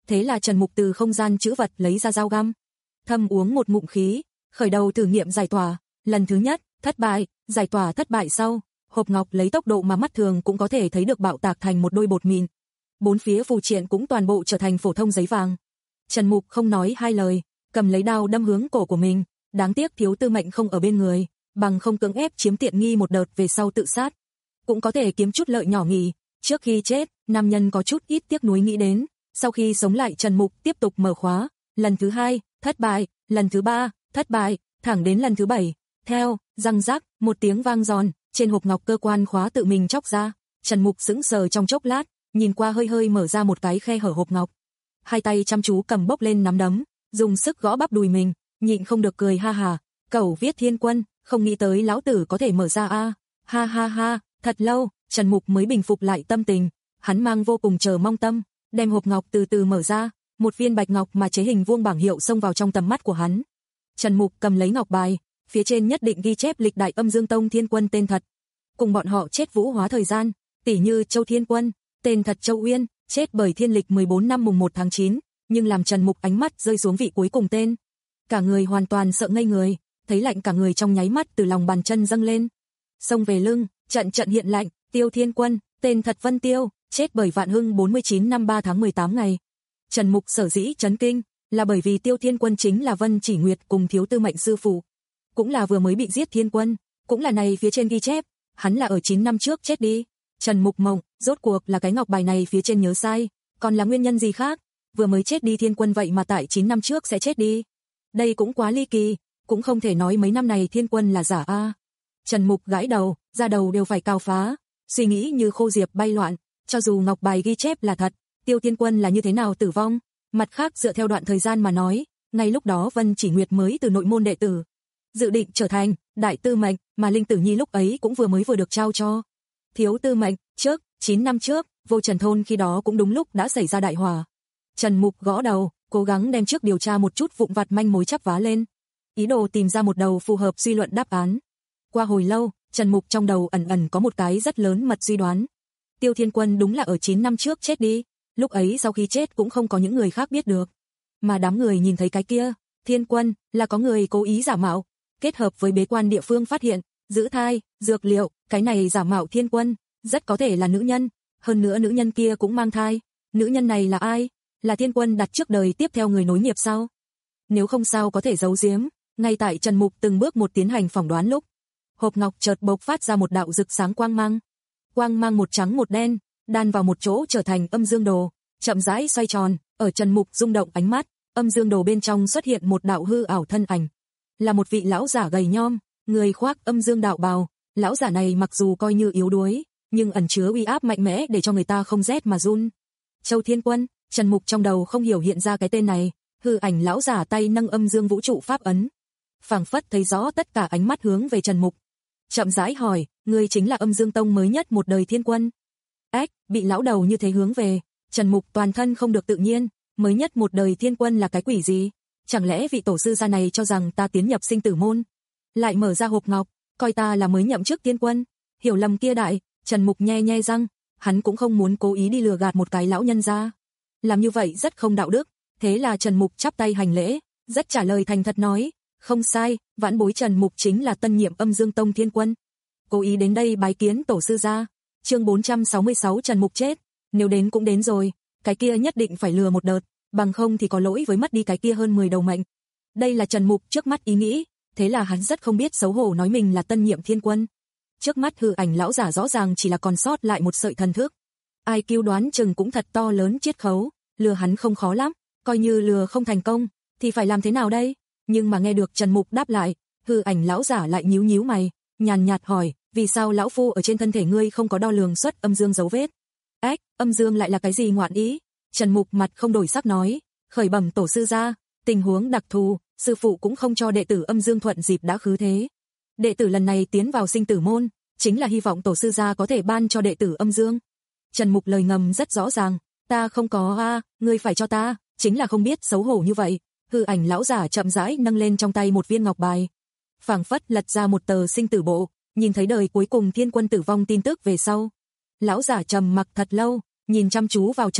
Thế là Trần Mục từ không gian trữ vật lấy ra dao găm, thâm uống một ngụm khí, khởi đầu thử nghiệm giải tỏa. Lần thứ nhất, thất bại. Giải tỏa thất bại sau, hộp ngọc lấy tốc độ mà mắt thường cũng có thể thấy được bạo tạc thành một đôi bột mịn. Bốn phía phù triện cũng toàn bộ trở thành phổ thông giấy vàng. Trần Mục không nói hai lời, cầm lấy đao đâm hướng cổ của mình. Đáng tiếc Thiếu Tư Mệnh không ở bên người, bằng không cưỡng ép chiếm tiện nghi một đợt về sau tự sát, cũng có thể kiếm chút lợi nhỏ nghỉ. Trước khi chết, nam nhân có chút ít tiếc nuối nghĩ đến, sau khi sống lại Trần Mục tiếp tục mở khóa. Lần thứ hai, thất bại. Lần thứ ba, thất bại. Thẳng đến lần thứ bảy, theo, răng rắc, một tiếng vang giòn, trên hộp ngọc cơ quan khóa tự mình chóc ra. Trần Mục sững sờ trong chốc lát, nhìn qua hơi hơi mở ra một cái khe hở hộp ngọc. Hai tay chăm chú cầm bốc lên nắm đấm, dùng sức gõ bắp đùi mình, nhịn không được cười ha hà. Cẩu viết thiên quân, không nghĩ tới lão tử có thể mở ra a. Ha ha ha, thật lâu, Trần Mục mới bình phục lại tâm tình, hắn mang vô cùng chờ mong tâm, đem hộp ngọc từ từ mở ra, một viên bạch ngọc mà chế hình vuông bảng hiệu xông vào trong tầm mắt của hắn. Trần Mục cầm lấy ngọc bài, phía trên nhất định ghi chép lịch đại Âm Dương Tông Thiên Quân tên thật, cùng bọn họ chết vũ hóa thời gian, tỉ như Châu Thiên Quân, tên thật Châu Uyên, chết bởi thiên lịch mười bốn năm mùng một tháng chín, nhưng làm Trần Mục ánh mắt rơi xuống vị cuối cùng tên, cả người hoàn toàn sợ ngây người, thấy lạnh cả người trong nháy mắt từ lòng bàn chân dâng lên, xông về lưng, trận trận hiện lạnh. Tiêu Thiên Quân, tên thật Vân Tiêu, chết bởi Vạn Hưng bốn mươi chín năm ba tháng mười tám ngày. Trần Mục sở dĩ chấn kinh, là bởi vì Tiêu Thiên Quân chính là Vân Chỉ Nguyệt cùng Thiếu Tư Mệnh sư phụ, cũng là vừa mới bị giết Thiên Quân, cũng là này phía trên ghi chép, hắn là ở chín năm trước chết đi. Trần Mục mộng, rốt cuộc là cái ngọc bài này phía trên nhớ sai, còn là nguyên nhân gì khác? Vừa mới chết đi Thiên Quân vậy mà tại chín năm trước sẽ chết đi. Đây cũng quá ly kỳ, cũng không thể nói mấy năm này Thiên Quân là giả a. Trần Mục gãi đầu, da đầu đều phải cào phá, suy nghĩ như khô diệp bay loạn, cho dù ngọc bài ghi chép là thật, Tiêu Thiên Quân là như thế nào tử vong? Mặt khác dựa theo đoạn thời gian mà nói, ngay lúc đó Vân Chỉ Nguyệt mới từ nội môn đệ tử, dự định trở thành đại tư mệnh, mà Linh Tử Nhi lúc ấy cũng vừa mới vừa được trao cho Thiếu Tư Mệnh. Trước, chín năm trước, Vô Trần thôn khi đó cũng đúng lúc đã xảy ra đại hỏa. Trần Mục gõ đầu, cố gắng đem trước điều tra một chút vụn vặt manh mối chắp vá lên, ý đồ tìm ra một đầu phù hợp suy luận đáp án. Qua hồi lâu, Trần Mục trong đầu ẩn ẩn có một cái rất lớn mật suy đoán. Tiêu Thiên Quân đúng là ở chín năm trước chết đi, lúc ấy sau khi chết cũng không có những người khác biết được. Mà đám người nhìn thấy cái kia, Thiên Quân, là có người cố ý giả mạo, kết hợp với bế quan địa phương phát hiện, giữ thai, dược liệu, cái này giả mạo Thiên Quân, rất có thể là nữ nhân, hơn nữa nữ nhân kia cũng mang thai. Nữ nhân này là ai? Là Thiên Quân đặt trước đời tiếp theo người nối nghiệp sao? Nếu không sao có thể giấu giếm. Ngay tại Trần Mục từng bước một tiến hành phỏng đoán lúc, hộp ngọc chợt bộc phát ra một đạo rực sáng quang mang. Quang mang một trắng một đen, đan vào một chỗ trở thành âm dương đồ, chậm rãi xoay tròn, ở Trần Mục rung động ánh mắt, âm dương đồ bên trong xuất hiện một đạo hư ảo thân ảnh, là một vị lão giả gầy nhom, người khoác âm dương đạo bào. Lão giả này mặc dù coi như yếu đuối, nhưng ẩn chứa uy áp mạnh mẽ để cho người ta không rét mà run. Châu Thiên Quân, Trần Mục trong đầu không hiểu hiện ra cái tên này, hư ảnh lão giả tay nâng âm dương vũ trụ pháp ấn, phảng phất thấy rõ tất cả ánh mắt hướng về Trần Mục. Chậm rãi hỏi, ngươi chính là Âm Dương Tông mới nhất một đời Thiên Quân? Ách, bị lão đầu như thế hướng về, Trần Mục toàn thân không được tự nhiên, mới nhất một đời Thiên Quân là cái quỷ gì? Chẳng lẽ vị tổ sư gia này cho rằng ta tiến nhập sinh tử môn, lại mở ra hộp ngọc, coi ta là mới nhậm chức Thiên Quân? Hiểu lầm kia đại. Trần Mục nhe nhe răng, hắn cũng không muốn cố ý đi lừa gạt một cái lão nhân gia, làm như vậy rất không đạo đức. Thế là Trần Mục chắp tay hành lễ, rất trả lời thành thật nói, không sai, vãn bối Trần Mục chính là tân nhiệm Âm Dương Tông Thiên Quân, cố ý đến đây bái kiến tổ sư gia. Chương bốn trăm sáu mươi sáu Trần Mục chết, nếu đến cũng đến rồi, cái kia nhất định phải lừa một đợt, bằng không thì có lỗi với mất đi cái kia hơn mười đầu mệnh. Đây là Trần Mục trước mắt ý nghĩ, thế là hắn rất không biết xấu hổ nói mình là tân nhiệm Thiên Quân. Trước mắt hư ảnh lão giả rõ ràng chỉ là còn sót lại một sợi thần thức, ai kêu đoán chừng cũng thật to lớn chiết khấu, lừa hắn không khó lắm, coi như lừa không thành công, thì phải làm thế nào đây? Nhưng mà nghe được Trần Mục đáp lại, hư ảnh lão giả lại nhíu nhíu mày, nhàn nhạt hỏi, vì sao lão phu ở trên thân thể ngươi không có đo lường xuất âm dương dấu vết? Ách, âm dương lại là cái gì ngoạn ý? Trần Mục mặt không đổi sắc nói, khởi bẩm tổ sư gia, tình huống đặc thù, sư phụ cũng không cho đệ tử âm dương thuận dịp đã khứ thế. Đệ tử lần này tiến vào sinh tử môn, chính là hy vọng tổ sư gia có thể ban cho đệ tử âm dương. Trần Mục lời ngầm rất rõ ràng, ta không có a, à, ngươi phải cho ta, chính là không biết xấu hổ như vậy. Hư ảnh lão giả chậm rãi nâng lên trong tay một viên ngọc bài, phảng phất lật ra một tờ sinh tử bộ, nhìn thấy đời cuối cùng Thiên Quân tử vong tin tức về sau. Lão giả trầm mặc thật lâu, nhìn chăm chú vào Trần Mục,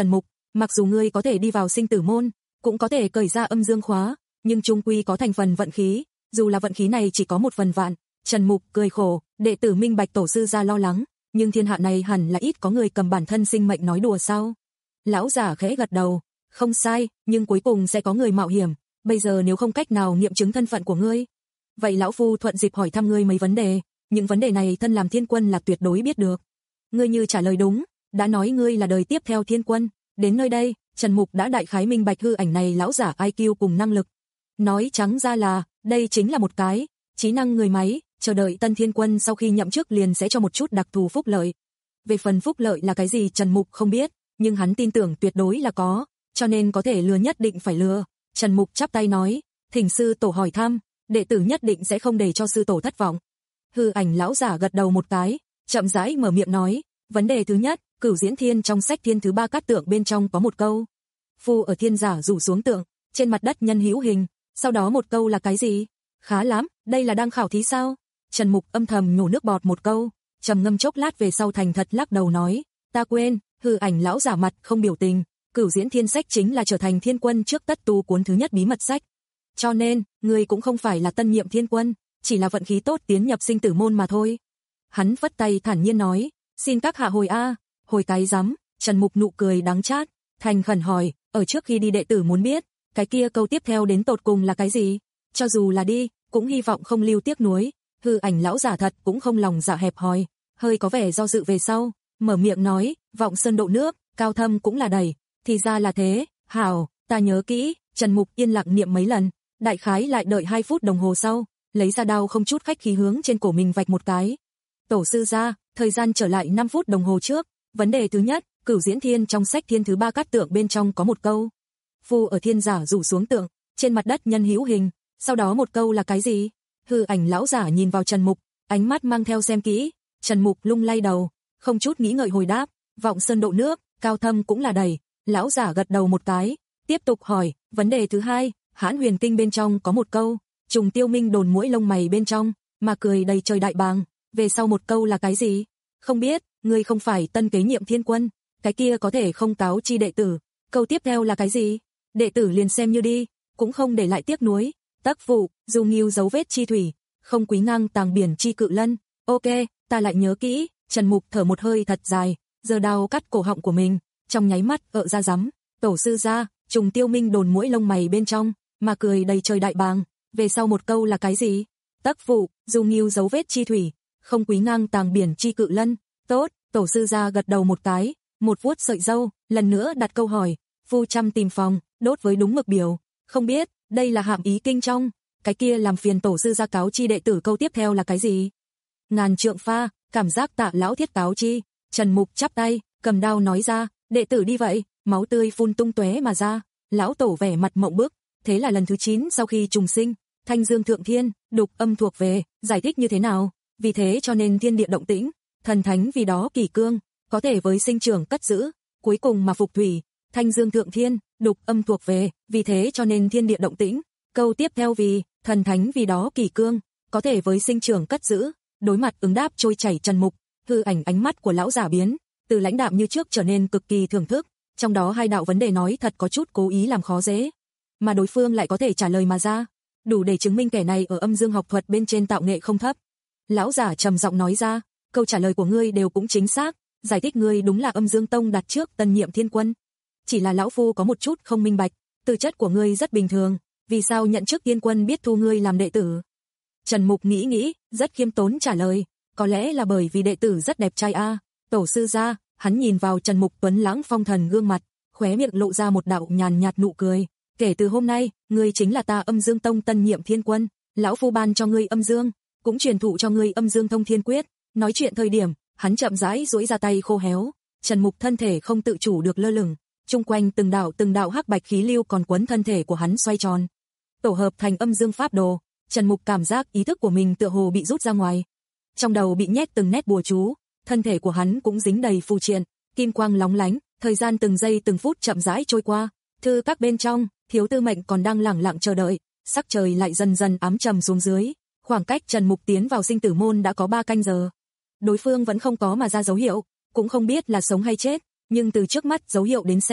mặc dù ngươi có thể đi vào sinh tử môn, cũng có thể cởi ra âm dương khóa, nhưng chung quy có thành phần vận khí, dù là vận khí này chỉ có một phần vạn. Trần Mục cười khổ, đệ tử minh bạch tổ sư gia lo lắng, nhưng thiên hạ này hẳn là ít có người cầm bản thân sinh mệnh nói đùa sao? Lão giả khẽ gật đầu, không sai, nhưng cuối cùng sẽ có người mạo hiểm, bây giờ nếu không cách nào nghiệm chứng thân phận của ngươi, vậy lão phu thuận dịp hỏi thăm ngươi mấy vấn đề, những vấn đề này thân làm thiên quân là tuyệt đối biết được. Ngươi như trả lời đúng, đã nói ngươi là đời tiếp theo thiên quân, đến nơi đây, Trần Mục đã đại khái minh bạch hư ảnh này lão giả i kiu cùng năng lực. Nói trắng ra là, đây chính là một cái trí năng người máy, chờ đợi tân thiên quân sau khi nhậm chức liền sẽ cho một chút đặc thù phúc lợi. Về phần phúc lợi là cái gì Trần Mục không biết, nhưng hắn tin tưởng tuyệt đối là có, cho nên có thể lừa nhất định phải lừa. Trần Mục chắp tay nói, thỉnh sư tổ hỏi thăm, đệ tử nhất định sẽ không để cho sư tổ thất vọng. Hư ảnh lão giả gật đầu một cái, chậm rãi mở miệng nói, vấn đề thứ nhất, Cửu Diễn Thiên trong sách thiên thứ ba cát tượng bên trong có một câu. Phu ở thiên giả rủ xuống tượng, trên mặt đất nhân hữu hình, sau đó một câu là cái gì? Khá lắm, đây là đang khảo thí sao? Trần Mục âm thầm nhổ nước bọt một câu, trầm ngâm chốc lát về sau thành thật lắc đầu nói, ta quên. Hư ảnh lão giả mặt không biểu tình, Cửu Diễn Thiên sách chính là trở thành thiên quân trước tất tu cuốn thứ nhất bí mật sách. Cho nên, ngươi cũng không phải là tân nhiệm thiên quân, chỉ là vận khí tốt tiến nhập sinh tử môn mà thôi. Hắn vất tay thản nhiên nói, xin các hạ hồi a. Hồi cái rắm. Trần Mục nụ cười đắng chát, thành khẩn hỏi, ở trước khi đi đệ tử muốn biết, cái kia câu tiếp theo đến tột cùng là cái gì? Cho dù là đi, cũng hy vọng không lưu tiếc nuối. Hư ảnh lão giả thật cũng không lòng dạ hẹp hòi, hơi có vẻ do dự về sau, mở miệng nói, vọng sơn độ nước, cao thâm cũng là đầy, thì ra là thế, hảo, ta nhớ kỹ. Trần Mục yên lặng niệm mấy lần, đại khái lại đợi hai phút đồng hồ sau, lấy ra đao không chút khách khí hướng trên cổ mình vạch một cái. Tổ sư gia, thời gian trở lại năm phút đồng hồ trước, vấn đề thứ nhất, Cửu Diễn Thiên trong sách thiên thứ ba cát tượng bên trong có một câu. Phu ở thiên giả rủ xuống tượng, trên mặt đất nhân hữu hình, sau đó một câu là cái gì? Hư ảnh lão giả nhìn vào Trần Mục, ánh mắt mang theo xem kỹ. Trần Mục lung lay đầu, không chút nghĩ ngợi hồi đáp, vọng sơn độ nước, cao thâm cũng là đầy. Lão giả gật đầu một cái, tiếp tục hỏi, vấn đề thứ hai, Hãn Huyền Kinh bên trong có một câu, trùng tiêu minh đồn mũi lông mày bên trong, mà cười đầy trời đại bàng, về sau một câu là cái gì? Không biết, ngươi không phải tân kế nhiệm thiên quân, cái kia có thể không cáo chi đệ tử, câu tiếp theo là cái gì? Đệ tử liền xem như đi, cũng không để lại tiếc nuối. Tắc phụ, dù nghiêu dấu vết chi thủy, không quý ngang tàng biển chi cự lân. Ok, ta lại nhớ kỹ. Trần Mục thở một hơi thật dài, giơ đao cắt cổ họng của mình, trong nháy mắt ợ ra rắm. Tổ sư gia, trùng tiêu minh đồn mũi lông mày bên trong, mà cười đầy trời đại bàng, về sau một câu là cái gì? Tắc phụ, dù nghiêu dấu vết chi thủy, không quý ngang tàng biển chi cự lân. Tốt, tổ sư gia gật đầu một cái, một vuốt sợi râu, lần nữa đặt câu hỏi, phu chăm tìm phòng, đốt với đúng mực biểu, không biết, đây là hàm ý kinh trong, cái kia làm phiền tổ sư gia cáo chi đệ tử câu tiếp theo là cái gì? Ngàn trượng pha, cảm giác tạ lão thiết cáo chi. Trần Mục chắp tay, cầm đao nói ra, đệ tử đi vậy, máu tươi phun tung tóe mà ra. Lão tổ vẻ mặt mộng bức, thế là lần thứ chín sau khi trùng sinh, Thanh Dương Thượng Thiên, đục âm thuộc về, giải thích như thế nào? Vì thế cho nên thiên địa động tĩnh, thần thánh vì đó kỳ cương, có thể với sinh trưởng cất giữ, cuối cùng mà phục thủy. Thanh Dương Thượng Thiên, đục âm thuộc về, vì thế cho nên thiên địa động tĩnh. Câu tiếp theo vì, thần thánh vì đó kỳ cương, có thể với sinh trưởng cất giữ. Đối mặt ứng đáp trôi chảy Trần Mục, hư ảnh ánh mắt của lão giả biến, từ lãnh đạm như trước trở nên cực kỳ thưởng thức, trong đó hai đạo vấn đề nói thật có chút cố ý làm khó dễ, mà đối phương lại có thể trả lời mà ra, đủ để chứng minh kẻ này ở âm dương học thuật bên trên tạo nghệ không thấp. Lão giả trầm giọng nói ra, câu trả lời của ngươi đều cũng chính xác, giải thích ngươi đúng là âm dương tông đặt trước tân nhiệm thiên quân. Chỉ là lão phu có một chút không minh bạch, tư chất của ngươi rất bình thường, vì sao nhận chức thiên quân biết thu ngươi làm đệ tử? Trần Mục nghĩ nghĩ, rất khiêm tốn trả lời, có lẽ là bởi vì đệ tử rất đẹp trai a. Tổ sư gia, hắn nhìn vào Trần Mục tuấn lãng phong thần gương mặt, khóe miệng lộ ra một đạo nhàn nhạt nụ cười, kể từ hôm nay, ngươi chính là ta Âm Dương Tông tân nhiệm thiên quân, lão phu ban cho ngươi âm dương, cũng truyền thụ cho ngươi Âm Dương Thông Thiên Quyết. Nói chuyện thời điểm, hắn chậm rãi duỗi ra tay khô héo, Trần Mục thân thể không tự chủ được lơ lửng, chung quanh từng đạo từng đạo hắc bạch khí lưu còn quấn thân thể của hắn xoay tròn, tổ hợp thành âm dương pháp đồ. Trần Mục cảm giác ý thức của mình tựa hồ bị rút ra ngoài, trong đầu bị nhét từng nét bùa chú, thân thể của hắn cũng dính đầy phù triện, kim quang lóng lánh, thời gian từng giây từng phút chậm rãi trôi qua. Thư các bên trong, Thiếu Tư Mệnh còn đang lẳng lặng chờ đợi, sắc trời lại dần dần ám trầm xuống dưới, khoảng cách Trần Mục tiến vào sinh tử môn đã có ba canh giờ. Đối phương vẫn không có mà ra dấu hiệu, cũng không biết là sống hay chết, nhưng từ trước mắt dấu hiệu đến xem,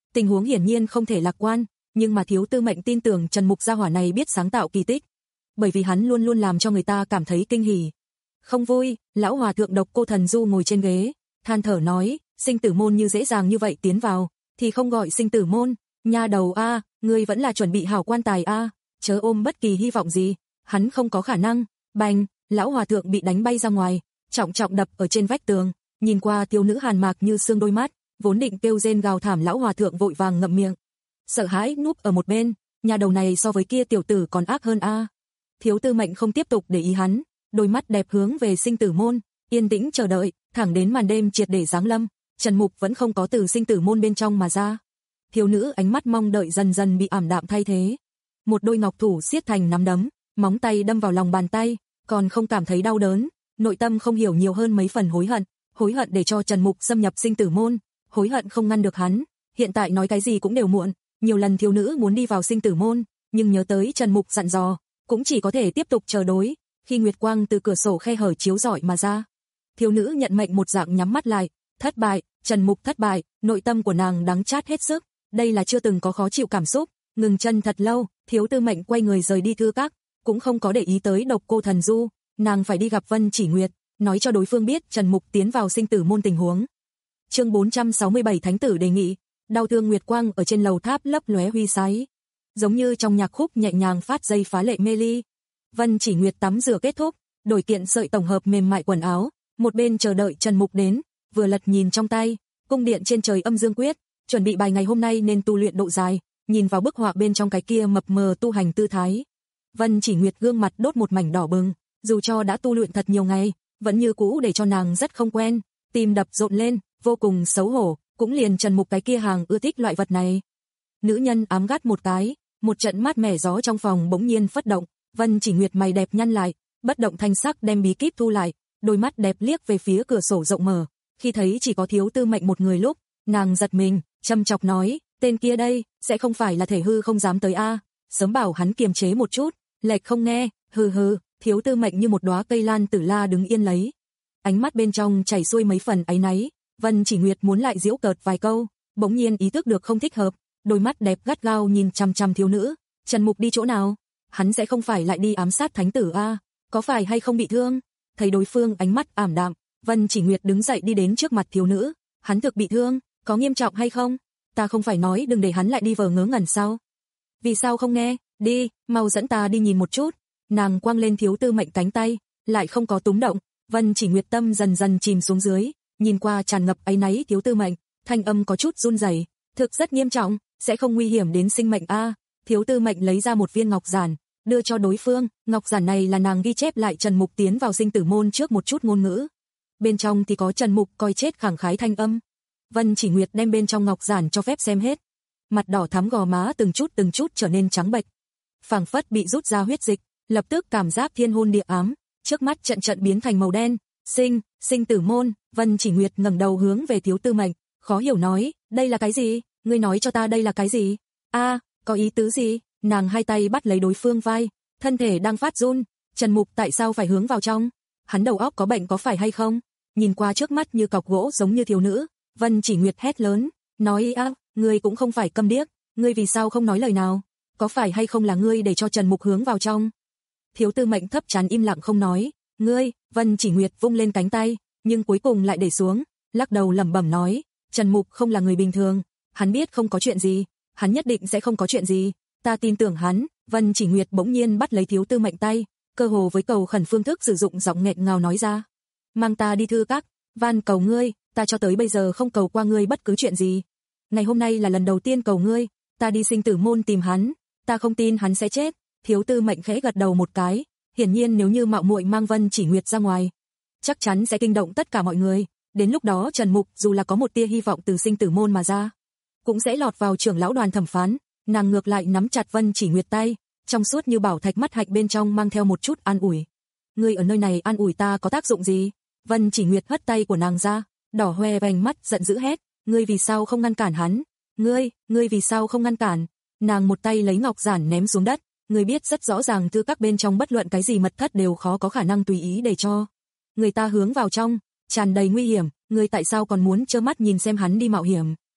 Tình huống hiển nhiên không thể lạc quan, nhưng mà Thiếu Tư Mệnh tin tưởng Trần Mục gia hỏa này biết sáng tạo kỳ tích, bởi vì hắn luôn luôn làm cho người ta cảm thấy kinh hỉ. Không vui, lão hòa thượng Độc Cô Thần Du ngồi trên ghế, than thở nói, sinh tử môn như dễ dàng như vậy tiến vào, thì không gọi sinh tử môn, nha đầu a, ngươi vẫn là chuẩn bị hảo quan tài a, chớ ôm bất kỳ hy vọng gì, hắn không có khả năng. Bành, lão hòa thượng bị đánh bay ra ngoài, trọng trọng đập ở trên vách tường, nhìn qua thiếu nữ hàn mạc như xương đôi mắt, vốn định kêu rên gào thảm lão hòa thượng vội vàng ngậm miệng, sợ hãi núp ở một bên, nhà đầu này so với kia tiểu tử còn ác hơn a. Thiếu Tư Mệnh không tiếp tục để ý hắn, đôi mắt đẹp hướng về sinh tử môn, yên tĩnh chờ đợi, thẳng đến màn đêm triệt để giáng lâm, Trần Mục vẫn không có từ sinh tử môn bên trong mà ra. Thiếu nữ ánh mắt mong đợi dần dần bị ảm đạm thay thế. Một đôi ngọc thủ siết thành nắm đấm, móng tay đâm vào lòng bàn tay, còn không cảm thấy đau đớn, nội tâm không hiểu nhiều hơn mấy phần hối hận, hối hận để cho Trần Mục xâm nhập sinh tử môn, hối hận không ngăn được hắn, hiện tại nói cái gì cũng đều muộn. Nhiều lần thiếu nữ muốn đi vào sinh tử môn, nhưng nhớ tới Trần Mục dặn dò, cũng chỉ có thể tiếp tục chờ đối. Khi nguyệt quang từ cửa sổ khe hở chiếu rọi mà ra, thiếu nữ nhận mệnh một dạng nhắm mắt lại, thất bại, Trần Mục thất bại, nội tâm của nàng đắng chát hết sức, đây là chưa từng có khó chịu cảm xúc, ngừng chân thật lâu, Thiếu Tư Mệnh quay người rời đi thư các, cũng không có để ý tới Độc Cô Thần Du, nàng phải đi gặp Vân Chỉ Nguyệt, nói cho đối phương biết Trần Mục tiến vào sinh tử môn tình huống. Chương bốn trăm sáu mươi bảy Thánh tử đề nghị, đau thương nguyệt quang ở trên lầu tháp lấp lóe huy sái, giống như trong nhạc khúc nhẹ nhàng phát dây phá lệ mê ly. Vân Chỉ Nguyệt tắm rửa kết thúc, đổi kiện sợi tổng hợp mềm mại quần áo, một bên chờ đợi Trần Mục đến, vừa lật nhìn trong tay, cung điện trên trời âm dương quyết, chuẩn bị bài ngày hôm nay nên tu luyện độ dài, nhìn vào bức họa bên trong cái kia mập mờ tu hành tư thái. Vân Chỉ Nguyệt gương mặt đốt một mảnh đỏ bừng, dù cho đã tu luyện thật nhiều ngày, vẫn như cũ để cho nàng rất không quen, tim đập rộn lên, vô cùng xấu hổ, cũng liền Trần Mục cái kia hàng ưa thích loại vật này. Nữ nhân ám gắt một cái, một trận mát mẻ gió trong phòng bỗng nhiên phất động, Vân Chỉ Nguyệt mày đẹp nhăn lại, bất động thanh sắc đem bí kíp thu lại, đôi mắt đẹp liếc về phía cửa sổ rộng mở, khi thấy chỉ có Thiếu Tư Mệnh một người lúc, nàng giật mình, châm chọc nói, tên kia đây, sẽ không phải là thể hư không dám tới a, sớm bảo hắn kiềm chế một chút, lệch không nghe, hừ hừ. Thiếu Tư Mệnh như một đóa cây lan tử la đứng yên lấy, ánh mắt bên trong chảy xuôi mấy phần áy náy. Vân Chỉ Nguyệt muốn lại giễu cợt vài câu, bỗng nhiên ý thức được không thích hợp, đôi mắt đẹp gắt gao nhìn chằm chằm thiếu nữ. Trần Mục đi chỗ nào? Hắn sẽ không phải lại đi ám sát thánh tử a? Có phải hay không bị thương? Thấy đối phương ánh mắt ảm đạm, Vân Chỉ Nguyệt đứng dậy đi đến trước mặt thiếu nữ. Hắn thực bị thương, có nghiêm trọng hay không? Ta không phải nói đừng để hắn lại đi vờ ngớ ngẩn sao? Vì sao không nghe? Đi, mau dẫn ta đi nhìn một chút. Nàng quăng lên Thiếu Tư Mệnh cánh tay, lại không có túng động. Vân Chỉ Nguyệt tâm dần dần chìm xuống dưới, nhìn qua tràn ngập áy náy Thiếu Tư Mệnh, thanh âm có chút run rẩy, thực rất nghiêm trọng, sẽ không nguy hiểm đến sinh mệnh a? Thiếu Tư Mệnh lấy ra một viên ngọc giản, đưa cho đối phương, ngọc giản này là nàng ghi chép lại Trần Mục tiến vào sinh tử môn trước một chút ngôn ngữ. Bên trong thì có Trần Mục coi chết khẳng khái thanh âm. Vân Chỉ Nguyệt đem bên trong ngọc giản cho phép xem hết, mặt đỏ thắm gò má từng chút từng chút trở nên trắng bệch, phảng phất bị rút ra huyết dịch, lập tức cảm giác thiên hôn địa ám, trước mắt trận trận biến thành màu đen. Sinh, sinh tử môn. Vân Chỉ Nguyệt ngẩng đầu hướng về Thiếu Tư Mệnh, khó hiểu nói, đây là cái gì? Ngươi nói cho ta đây là cái gì? A, có ý tứ gì? Nàng hai tay bắt lấy đối phương vai, thân thể đang phát run. Trần Mục tại sao phải hướng vào trong? Hắn đầu óc có bệnh có phải hay không? Nhìn qua trước mắt như cọc gỗ giống như thiếu nữ, Vân Chỉ Nguyệt hét lớn, nói a, ngươi cũng không phải câm điếc, ngươi vì sao không nói lời nào? Có phải hay không là ngươi để cho Trần Mục hướng vào trong? Thiếu Tư Mệnh thấp chán im lặng không nói. Ngươi, Vân Chỉ Nguyệt vung lên cánh tay, nhưng cuối cùng lại để xuống, lắc đầu lẩm bẩm nói, Trần Mục không là người bình thường, hắn biết không có chuyện gì, hắn nhất định sẽ không có chuyện gì, ta tin tưởng hắn. Vân Chỉ Nguyệt bỗng nhiên bắt lấy Thiếu Tư Mệnh tay, cơ hồ với cầu khẩn phương thức sử dụng giọng nghẹn ngào nói ra, mang ta đi thư các, van cầu ngươi, ta cho tới bây giờ không cầu qua ngươi bất cứ chuyện gì. Ngày hôm nay là lần đầu tiên cầu ngươi, ta đi sinh tử môn tìm hắn, ta không tin hắn sẽ chết. Thiếu Tư Mệnh khẽ gật đầu một cái, hiển nhiên nếu như mạo muội mang Vân Chỉ Nguyệt ra ngoài, chắc chắn sẽ kinh động tất cả mọi người, đến lúc đó Trần Mục dù là có một tia hy vọng từ sinh tử môn mà ra, cũng sẽ lọt vào trưởng lão đoàn thẩm phán. Nàng ngược lại nắm chặt Vân Chỉ Nguyệt tay, trong suốt như bảo thạch mắt hạnh bên trong mang theo một chút an ủi. Ngươi ở nơi này an ủi ta có tác dụng gì? Vân Chỉ Nguyệt hất tay của nàng ra, đỏ hoe vành mắt giận dữ hét, ngươi vì sao không ngăn cản hắn? Ngươi, ngươi vì sao không ngăn cản? Nàng một tay lấy ngọc giản ném xuống đất, ngươi biết rất rõ ràng thư các bên trong bất luận cái gì mật thất đều khó có khả năng tùy ý để cho người ta hướng vào trong, tràn đầy nguy hiểm, ngươi tại sao còn muốn trơ mắt nhìn xem hắn đi mạo hiểm?